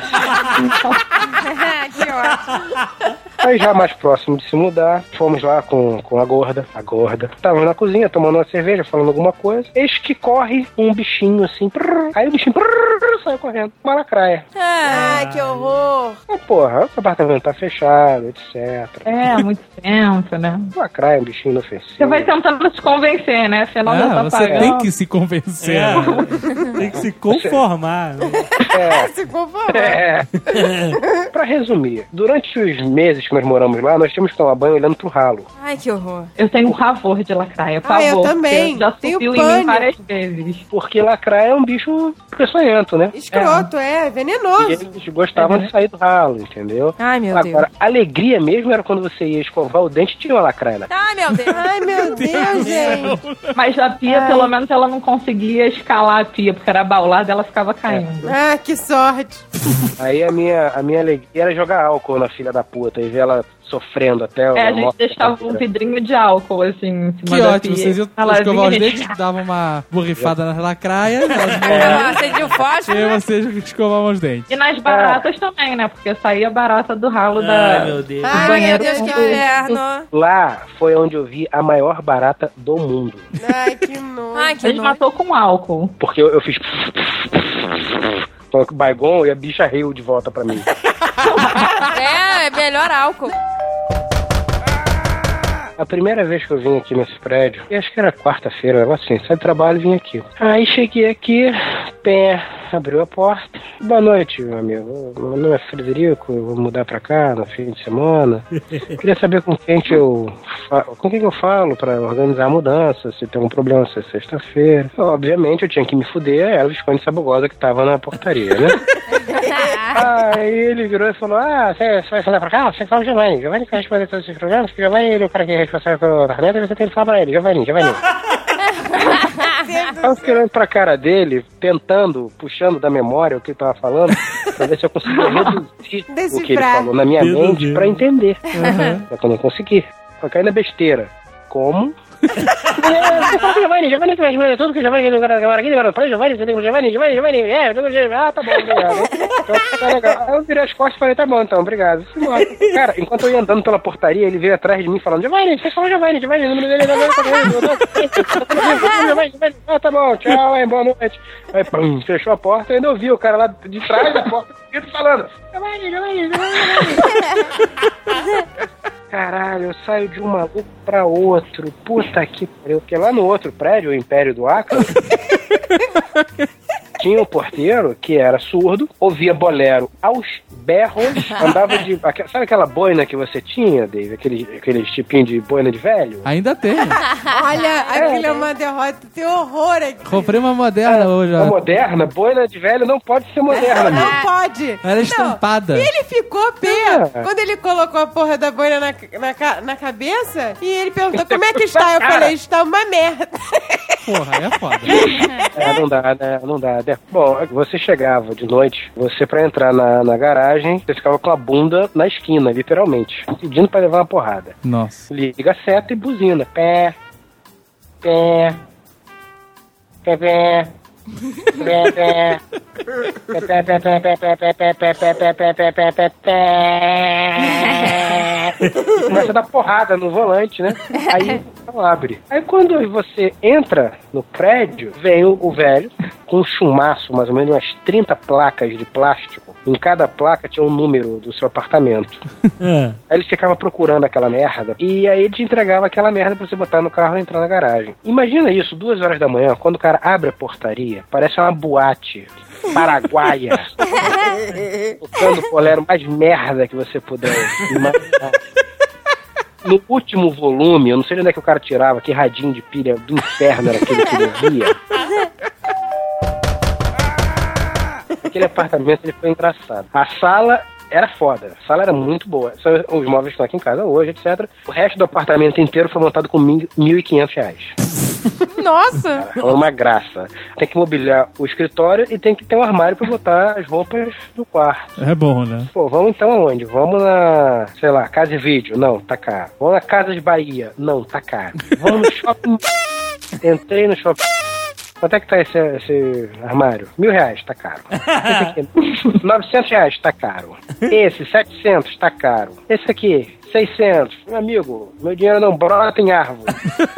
Que ótimo. Aí já mais próximo de se mudar, fomos lá com, com a gorda, a gorda. Tava na cozinha tomando uma cerveja, falando alguma coisa. Eis que corre um bichinho assim. Prrr, aí o bichinho prrr, saiu correndo. Uma lacraia. Ai, que horror. Ah, porra, o apartamento tá fechado, etcétera. É, há muito tempo, né? Lacraia, um bichinho inofensivo. Você vai tentando se convencer, né? Senão já Ah, tá você pagando. tem que se convencer. É. Tem que se conformar. né? Se conformar. É. Pra resumir, durante os meses que nós moramos lá, nós tínhamos que tomar banho olhando pro ralo. Ai, que horror. Eu tenho um pavor de lacraia, Ah, eu pavor. também. porque Já Tenho subiu em mim pânico. várias vezes. Porque lacraia é um bicho peçonhento, né? Escroto, é, E venenoso. eles gostavam de sair do ralo, entendeu? Ai, meu Agora, Deus. alegria mesmo era quando você ia escovar o dente e tinha uma lacraia lá. Ai, meu Deus. Ai, meu Deus, gente. Mas a pia, Ai. pelo menos, ela não conseguia escalar a pia, porque era baulada, ela ficava caindo. Ah, que sorte. Aí a minha, a minha alegria era jogar álcool na filha da puta e ver ela sofrendo até É, a a gente morte deixava da um vida. vidrinho de álcool, assim, em cima Que da ótimo, pia. vocês iam Ela escovar os vinha e- dentes, davam uma borrifada na lacraia, elas Ah, morriam, Acendeu o fósforo. e aí vocês escovavam os dentes. E nas baratas também, né? Porque saía barata do ralo da... Ai, meu Deus. do Ai, meu banheiro. Deus, que com- inferno. Lá foi onde eu vi a maior barata do mundo. Ai, que nojo. Ai, que A gente nojo. matou com álcool. Porque eu, eu fiz... com o Baigon e a bicha riu de volta pra mim. É, é melhor álcool. A primeira vez que eu vim aqui nesse prédio, eu acho que era quarta-feira, um negócio assim, saí do trabalho e vim aqui. Aí cheguei aqui, pé, abriu a porta. Boa noite, meu amigo. Meu nome é Frederico, eu vou mudar pra cá no fim de semana. Queria saber com quem que eu fa- com quem que eu falo pra organizar a mudança, se tem um problema, se é sexta-feira. Obviamente eu tinha que me fuder, era o Visconde Sabugosa que tava na portaria, né? Aí ele virou e falou, ah, você você vai falar pra cá? Você fala o Giovanni. Giovanni que vai responder todos esses problemas, porque o Giovanni ele é o cara que é responsável pelo apartamento, e você tem que falar pra ele, Giovanni, Giovanni. Eu fiquei olhando pra cara dele, tentando, puxando da memória o que ele tava falando, pra ver se eu conseguia reduzir o que ele Decifrar. falou na minha Deduzir. mente pra entender. Só que eu não consegui. Só caí na besteira. Como? Você fala com o Giovanni, Giovanni que vai responder tudo, que o Giovanni agora aqui, agora pra Giovanni, você tem com o Giovanni, Giovanni, Giovanni, é, eu tô com o Giovanni, ah, tá bom, obrigado. Então, tá legal. Aí eu virei as costas e falei, tá bom então, obrigado. Fui embora. Cara, enquanto eu ia andando pela portaria, ele veio atrás de mim falando, Giovanni, você falou Giovanni, Giovanni, o número dele é Giovanni, Giovanni, ah, tá bom, tchau, hein, boa noite. Aí, pum, fechou a porta, eu ainda ouvi o cara lá de trás da porta falando, Giovanni, Giovanni, Giovanni. Caralho, eu saio de um maluco pra outro. Puta que pariu. Porque lá no outro prédio, o Império do Acre, tinha um porteiro que era surdo, ouvia bolero aos berros, andava de... Sabe aquela boina que você tinha, Dave? Aquele, aquele tipinho de boina de velho? Ainda tem. Olha, aquilo é uma derrota. Tem horror aqui. Comprei uma moderna hoje, A ó. moderna, boina de velho não pode ser moderna, amigo. Não pode. Era estampada. Não. E ele ficou pé É. quando ele colocou a porra da boina na, na, ca- na cabeça e ele perguntou como é que Isso é está. Eu cara. falei, está uma merda. Porra, aí é foda. É, não dá, né? Não dá. né? Bom, você chegava de noite, você pra entrar na, na garagem, você ficava com a bunda na esquina, literalmente, pedindo pra levar uma porrada. Nossa. Liga a seta e buzina. Pé, pé, pé, pé. Começa a dar porrada no volante, né? Aí não abre. Aí quando você entra no prédio, vem o, o velho com um chumaço, mais ou menos umas trinta placas de plástico. Em cada placa tinha um número do seu apartamento. É. Aí ele ficava procurando aquela merda. E aí ele te entregava aquela merda pra você botar no carro e entrar na garagem. Imagina isso, duas horas da manhã, quando o cara abre a portaria, parece uma boate paraguaia. Tocando o bolero mais merda que você puder imaginar. No último volume, eu não sei de onde é que o cara tirava, que radinho de pilha do inferno era aquele que ele via. Aquele apartamento ele foi engraçado. A sala era foda, a sala era muito boa. São os móveis que estão aqui em casa hoje, etcétera. O resto do apartamento inteiro foi montado com mil e quinhentos reais. Nossa! É uma graça. Tem que mobiliar o escritório e tem que ter um armário pra botar as roupas do quarto. É bom, né? Pô, vamos então aonde? Vamos na, sei lá, Casa e Vídeo? Não, tá caro. Vamos na Casa de Bahia? Não, tá caro. Vamos no shopping. Entrei no shopping. Quanto é que tá esse, esse armário? Mil reais, tá caro. Esse aqui, novecentos reais, tá caro. Esse, setecentos, tá caro. Esse aqui, seiscentos. Meu amigo, meu dinheiro não brota em árvore.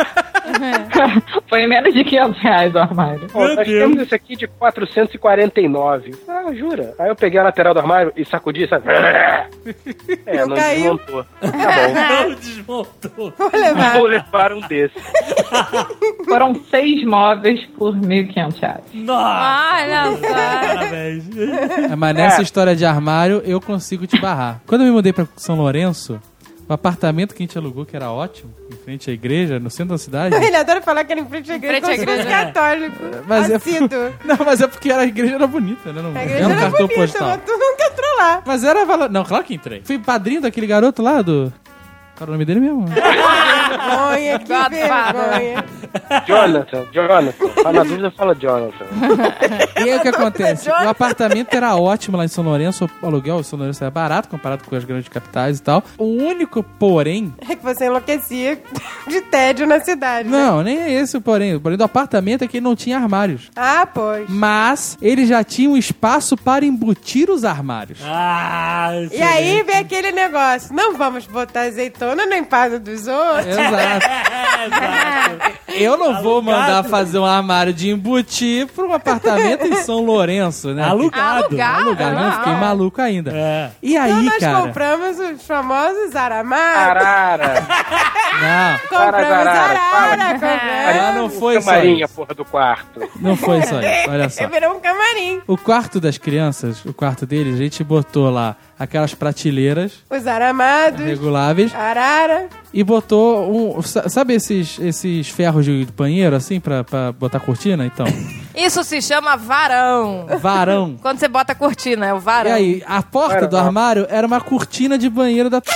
Foi menos de quinhentos reais o armário. Pô, nós Deus. Temos esse aqui de quatrocentos e quarenta e nove. Ah, jura? Aí eu peguei a lateral do armário e sacudi, sabe? É, não, não desmontou. Tá bom. Não desmontou. Vou levar. Vou levar um desses. Foram seis móveis por mil e quinhentos reais. Nossa! Olha só! Parabéns. É, mas nessa É. história de armário, eu consigo te barrar. Quando eu me mudei pra São Lourenço, o apartamento que a gente alugou, que era ótimo, em frente à igreja, no centro da cidade... Ele adora falar que era em frente à igreja, Frente à como se fosse igreja, católico. Mas é, Assíduo. não, mas é porque a igreja era bonita, né? Não, A era igreja um era cartão bonita, postal. mas tu nunca entrou lá. Mas era valor... Não, claro que entrei. Fui padrinho daquele garoto lá do... Qual era o nome dele mesmo? Vergonha, que Godfather. vergonha. Jonathan, Jonathan. Fala na dúvida, fala Jonathan. E aí o que acontece? O apartamento era ótimo lá em São Lourenço, o aluguel em São Lourenço era barato comparado com as grandes capitais e tal. O único porém... É que você enlouquecia de tédio na cidade. né? Não, nem é esse o porém. O porém do apartamento é que ele não tinha armários. Ah, pois. Mas ele já tinha um espaço para embutir os armários. Ah, E aí vem aquele negócio. Não vamos botar azeitona na empada dos outros. Exato. Eu não vou mandar fazer um armário de embutir para um apartamento em São Lourenço, né? Alugado. Alugado? Alugado, não fiquei maluco ainda. É. E aí, Então nós cara? compramos os famosos aramados. Arara. Não, Compramos Arara, arara, mas compramos. não foi só Camarim, a isso. porra do quarto. Não foi só isso, olha só. Virou um camarim. O quarto das crianças, o quarto deles, a gente botou lá aquelas prateleiras Os aramados, reguláveis arara. e botou um... sa- Sabe esses, esses ferros de banheiro, assim, pra, pra botar cortina? Então, Isso se chama varão. varão. Quando você bota a cortina, é o E varão. aí, a porta do armário era uma cortina de banheiro da...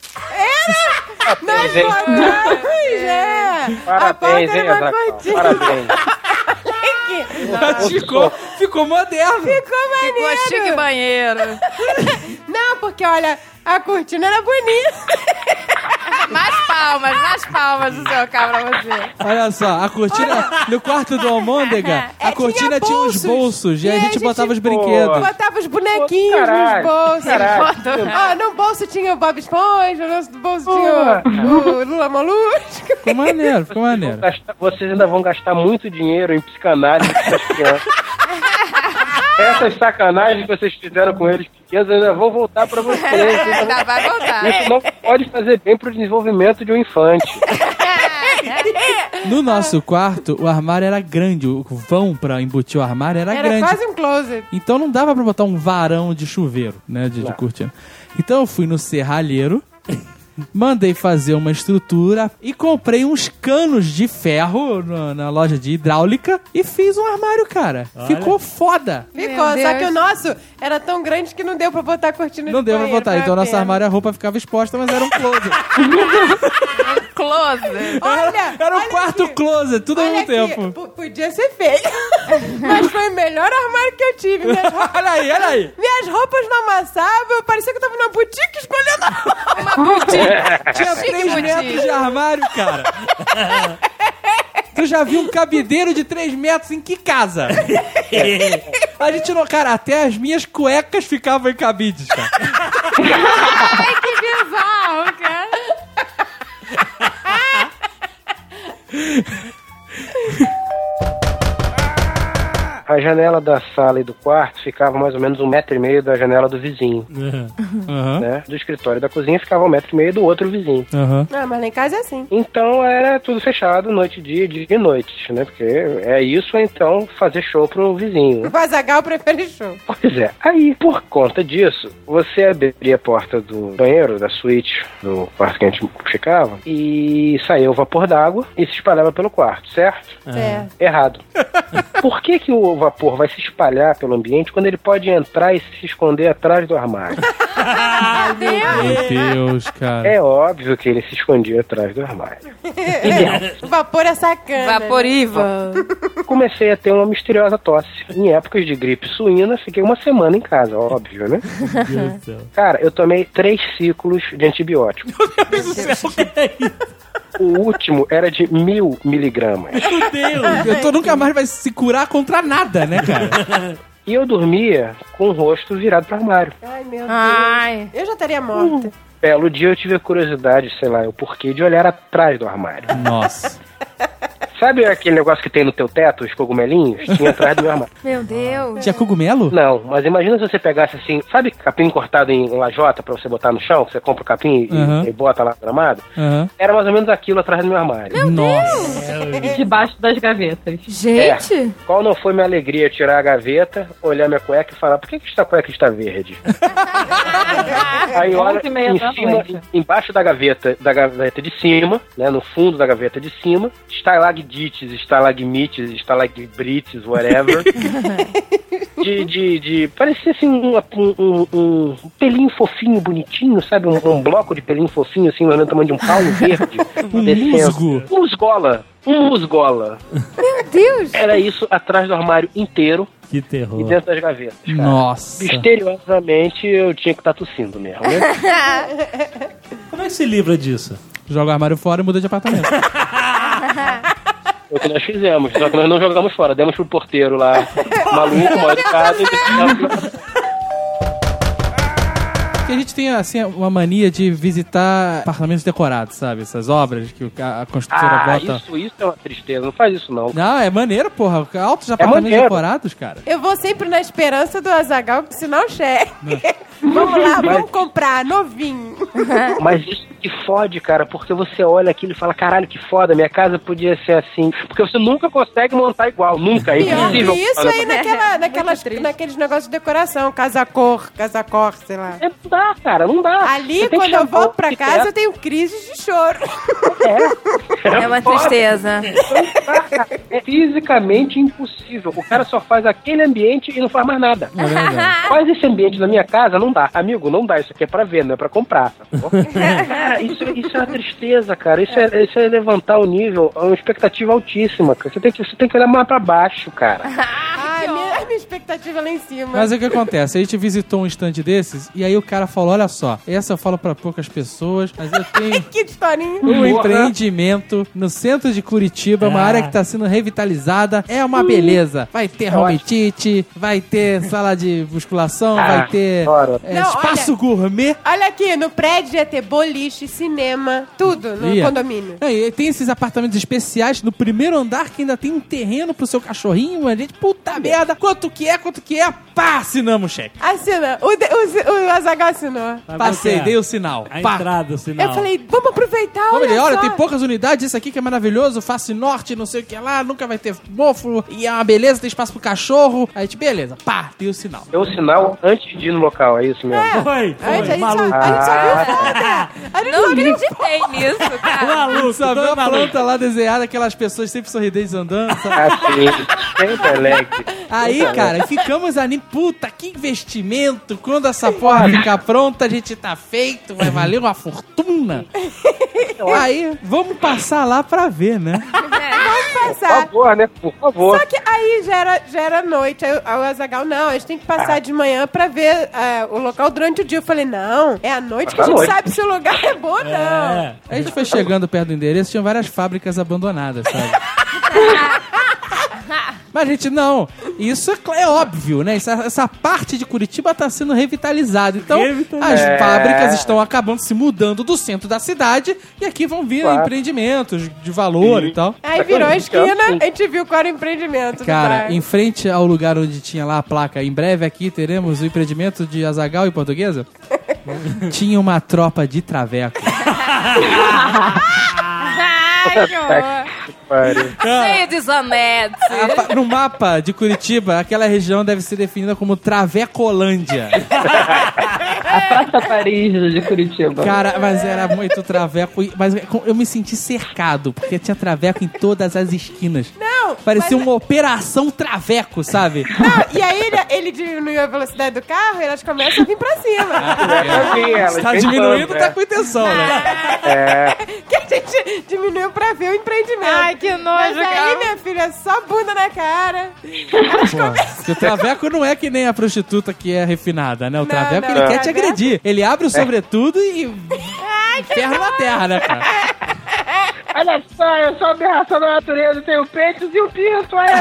Nós hein? botamos, é. A porta Parabéns, hein, era uma Azaghal? cortina. Parabéns. ficou, ficou moderno. Ficou Ficou maneiro. chique banheiro. Não, porque olha, a cortina era bonita. Mais palmas, mais palmas do seu carro pra você. Olha só, a cortina... No quarto do Almôndega, a É, tinha, tinha tinha uns bolsos. bolsos. E aí a E a gente gente, botava os pô, brinquedos. Botava os bonequinhos Caralho, nos bolsos. caralho. Ó, no bolso tinha o Bob Esponja, no nosso bolso Pô. tinha o, o Lula Molusco. Ficou maneiro, ficou maneiro. Gastar- Vocês ainda vão gastar muito dinheiro em psicanálise com essas crianças. Essas sacanagens que vocês fizeram com eles pequenos ainda vão voltar pra vocês. Ainda vai voltar. Isso não pode fazer bem pro desenvolvimento de um infante. No nosso quarto, o armário era grande. O vão pra embutir o armário era, Era grande. quase um closet. Então não dava pra botar um varão de chuveiro, né? De, de Não. cortina. Então eu fui no serralheiro, mandei fazer uma estrutura e comprei uns canos de ferro na, na loja de hidráulica e fiz um armário, cara. Olha. Ficou foda. Ficou, Meu só Deus. que o nosso era tão grande que não deu pra botar a cortina Não de deu pra banheiro, botar. foi Então uma nosso pena. armário, a roupa ficava exposta, mas era um closet. Close. Olha, Era um olha quarto aqui. closet, tudo ao Olha mesmo aqui, tempo. p- podia ser feio. Mas foi o melhor armário que eu tive. Minhas roupas, Olha aí, olha aí. minhas roupas não amassavam. Parecia que eu tava numa boutique escolhendo a roupa. Uma boutique. Tinha Chique três boutique. metros de armário, cara. Tu já viu um cabideiro de três metros em que casa? A gente não... Cara, até as minhas cuecas ficavam em cabides, cara. Ai, que bizarro, cara. A janela da sala e do quarto ficava mais ou menos um metro e meio da janela do vizinho. Uhum. Né? Do escritório e da cozinha ficava um metro e meio do outro vizinho. Uhum. Ah, mas lá em casa é assim. Então era tudo fechado, noite e dia, dia e noite, né? Porque é isso, ou então fazer show pro vizinho. O Azaghal prefere show. Pois é. Aí, por conta disso, você abria a porta do banheiro, da suíte, do quarto que a gente ficava, e saía o vapor d'água e se espalhava pelo quarto, certo? É. Errado. Por que que o vapor vai se espalhar pelo ambiente quando ele pode entrar e se esconder atrás do armário? Meu Deus, cara. É óbvio que ele se escondia atrás do armário. O vapor é sacana. Vaporiva. Comecei a ter uma misteriosa tosse. Em épocas de gripe suína, fiquei uma semana em casa, óbvio, né? Meu Deus do céu. Cara, eu tomei três ciclos de antibiótico. Meu Deus do céu, que é isso? O último era de mil miligramas. Meu Deus. Eu tô nunca mais vai se curar contra nada, né, cara? E eu dormia com o rosto virado pro armário. Ai, meu Deus. Ai. Eu já estaria morta. Belo dia eu tive a curiosidade, sei lá, o porquê de olhar atrás do armário. Nossa. Sabe aquele negócio que tem no teu teto, os cogumelinhos? Tinha atrás do meu armário. Meu Deus. Tinha cogumelo? Não, mas imagina se você pegasse assim, sabe capim cortado em lajota pra você botar no chão? Que você compra o capim e, Uhum. e bota lá no gramado? Aham. Era mais ou menos aquilo atrás do meu armário. Nossa. Debaixo das gavetas. Gente. Qual não foi minha alegria tirar a gaveta, olhar minha cueca e falar, por que, que esta cueca está verde? Aí olha, Onze e meia em da cima, noite. em- embaixo da gaveta, da gaveta de cima, né, no fundo da gaveta de cima, estalagdites, estalagmites, estalagbrites, whatever. de, de, de, parecia assim um, um, um, um pelinho fofinho, bonitinho, sabe? Um, um bloco de pelinho fofinho, assim, no tamanho de um palmo verde. Um descendo. musgo. Um musgola. Um musgola. Meu Deus. Era isso atrás do armário inteiro Que e terror. dentro das gavetas, cara. Nossa. Misteriosamente eu tinha que estar tossindo mesmo, né? Como é que se livra disso? Joga o armário fora e muda de apartamento. Foi o que nós fizemos, só que nós não jogamos fora, demos pro porteiro lá, maluco, mal educado, e Porque a gente tem, assim, uma mania de visitar apartamentos decorados, sabe? Essas obras que o- a a construtora Ah, bota... isso, isso é uma tristeza, não faz isso não. Não, é maneiro, porra. Altos apartamentos maneiro. decorados, cara. Eu vou sempre na esperança do Azaghal assinar o cheque. Vamos lá, vamos comprar, novinho. Mas isso te fode, cara, porque você olha aquilo e fala, caralho, que foda, minha casa podia ser assim. Porque você nunca consegue montar igual, nunca, é Pior que impossível. isso aí naquela, naquelas, triste. naqueles negócios de decoração, casa-cor, casa-cor, sei lá. É, não dá, cara, não dá. Ali, Você tem que quando eu chamar volto o pra arquiteto. casa, eu tenho crises de choro. É uma tristeza. É fisicamente impossível. O cara só faz aquele ambiente e não faz mais nada. É verdade. Faz esse ambiente na minha casa, não dá. Amigo, não dá. Isso aqui é pra ver, não é pra comprar. Sacou? Cara, isso, isso é uma tristeza, cara. Isso é, isso é levantar o nível a uma expectativa altíssima, cara. Você tem que, você tem que olhar mais pra baixo, cara. Ai, minha, minha expectativa lá em cima. Mas o que acontece? A gente visitou um stand desses e aí o cara falou, olha só, essa eu falo pra poucas pessoas, mas eu tenho Que historinha. um Porra. empreendimento no centro de Curitiba, uma Ah. área que tá sendo revitalizada. É uma beleza. Vai ter home tit, vai ter sala de musculação, Ah, vai ter adoro. é, Não, espaço gourmet. Olha aqui, no prédio ia ter boliche, cinema, tudo no Ia. condomínio. Não, e tem esses apartamentos especiais no primeiro andar que ainda tem um terreno pro seu cachorrinho. A gente, puta merda, quanto que é, quanto que é? Pá, assinamos o cheque. Assina. O, de, o, o Azaghal assinou. Mas Passei, qual que é? dei o sinal. A Pá. entrada, o sinal. Eu falei, vamos aproveitar, Vamos olha ver, olha, só. tem poucas unidades, esse aqui que é maravilhoso, face norte, não sei o que lá, nunca vai ter mofo, e é uma beleza, tem espaço pro cachorro. Aí a gente, beleza, pá, deu o sinal. Deu o sinal antes de ir no local, é isso mesmo? É. Foi, A gente, a foi, gente só, maluco. a gente só viu Ah. foda. A gente Não só viu acreditei nisso, cara. Maluco, Só viu todo a maluco. planta lá desenhada, aquelas pessoas sempre sorridentes andando, sabe? Assim, sempre alegre. Aí, cara, ficamos ali, puta, que investimento. Quando essa porra ficar pronta, a gente tá feito, vai valer uma fortuna. Aí, vamos passar lá pra ver, né? Por passar. favor, né? Por favor. Só que aí já era, já era noite. Aí, aí o Azaghal, não, a gente tem que passar de manhã pra ver é, o local durante o dia. Eu falei, não, é à noite que a À gente noite. sabe se o lugar é bom ou não. É. A gente foi chegando perto do endereço, tinha várias fábricas abandonadas, sabe? Mas, gente, não. Isso é, é óbvio, né? Essa, essa parte de Curitiba tá sendo revitalizada. Então, as É. fábricas estão acabando se mudando do centro da cidade e aqui vão vir Claro. empreendimentos de valor Sim. e tal. Aí virou a esquina, a gente viu qual era o empreendimento. do Cara, bairro. em frente ao lugar onde tinha lá a placa, em breve aqui teremos o empreendimento de Azaghal e Portuguesa, tinha uma tropa de traveco. Ai, que horror. Pariu. Cheio de zanetes. A pa- No mapa de Curitiba, aquela região deve ser definida como Travecolândia. A Praça Paris de Curitiba. Cara, mas era muito traveco. e- Mas eu me senti cercado, porque tinha traveco em todas as esquinas. Não, Parecia mas- uma operação traveco, sabe? Não, e aí ele, ele diminuiu a velocidade do carro e elas começam a vir pra cima. Eu vi elas Se tá bem diminuindo, bando, tá é. com intenção, né? Que a gente diminuiu pra ver o empreendimento. Ai, que nojo, Mas aí, cara. minha filha, só bunda na cara. Porque o traveco não é que nem a prostituta que é refinada, né? O Não, traveco, não, ele não. quer te agredir. Ele abre o sobretudo e... Inferno na terra, né, cara? Olha só, eu sou aberração da natureza, tenho peitos e o pinto, olha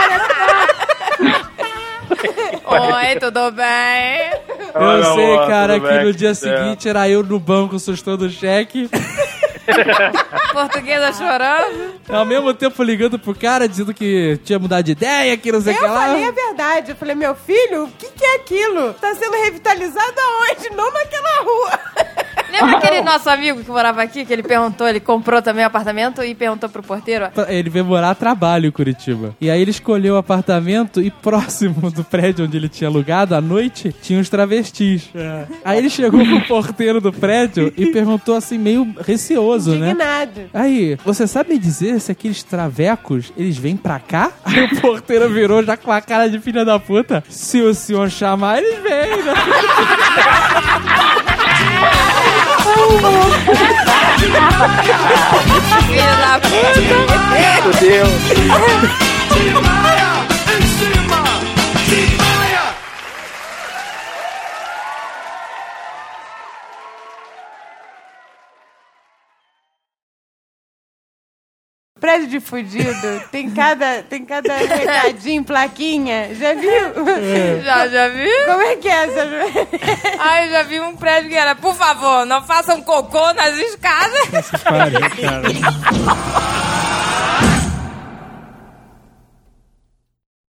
só. Oi, tudo bem? Eu Olha, sei, amor, cara, tudo que bem? no dia É. seguinte era eu no banco sustando o cheque. Portuguesa chorando. Ao mesmo tempo ligando pro cara, dizendo que tinha mudado de ideia, que não sei o que Eu lá. falei a verdade. Eu falei, meu filho, o que, que é aquilo? Tá sendo revitalizado aonde? Não naquela rua. Lembra aquele nosso amigo que morava aqui, que ele perguntou, ele comprou também um apartamento e perguntou pro porteiro? Ele veio morar a trabalho em Curitiba. E aí ele escolheu o apartamento e próximo do prédio onde ele tinha alugado, à noite, tinha uns travestis. Aí ele chegou pro porteiro do prédio e perguntou assim, meio receoso, né? Indignado. Aí, você sabe me dizer se aqueles travecos, eles vêm pra cá? Aí o porteiro virou já com a cara de filha da puta. Se o senhor chamar, eles vêm, né? Filho da puta. Fudeu. Prédio de fudido, tem cada, tem cada recadinho, plaquinha. Já viu? Já, já viu? Como é que é essa? Ai, já vi um prédio que era, por favor, não façam cocô nas escadas. Pare, cara.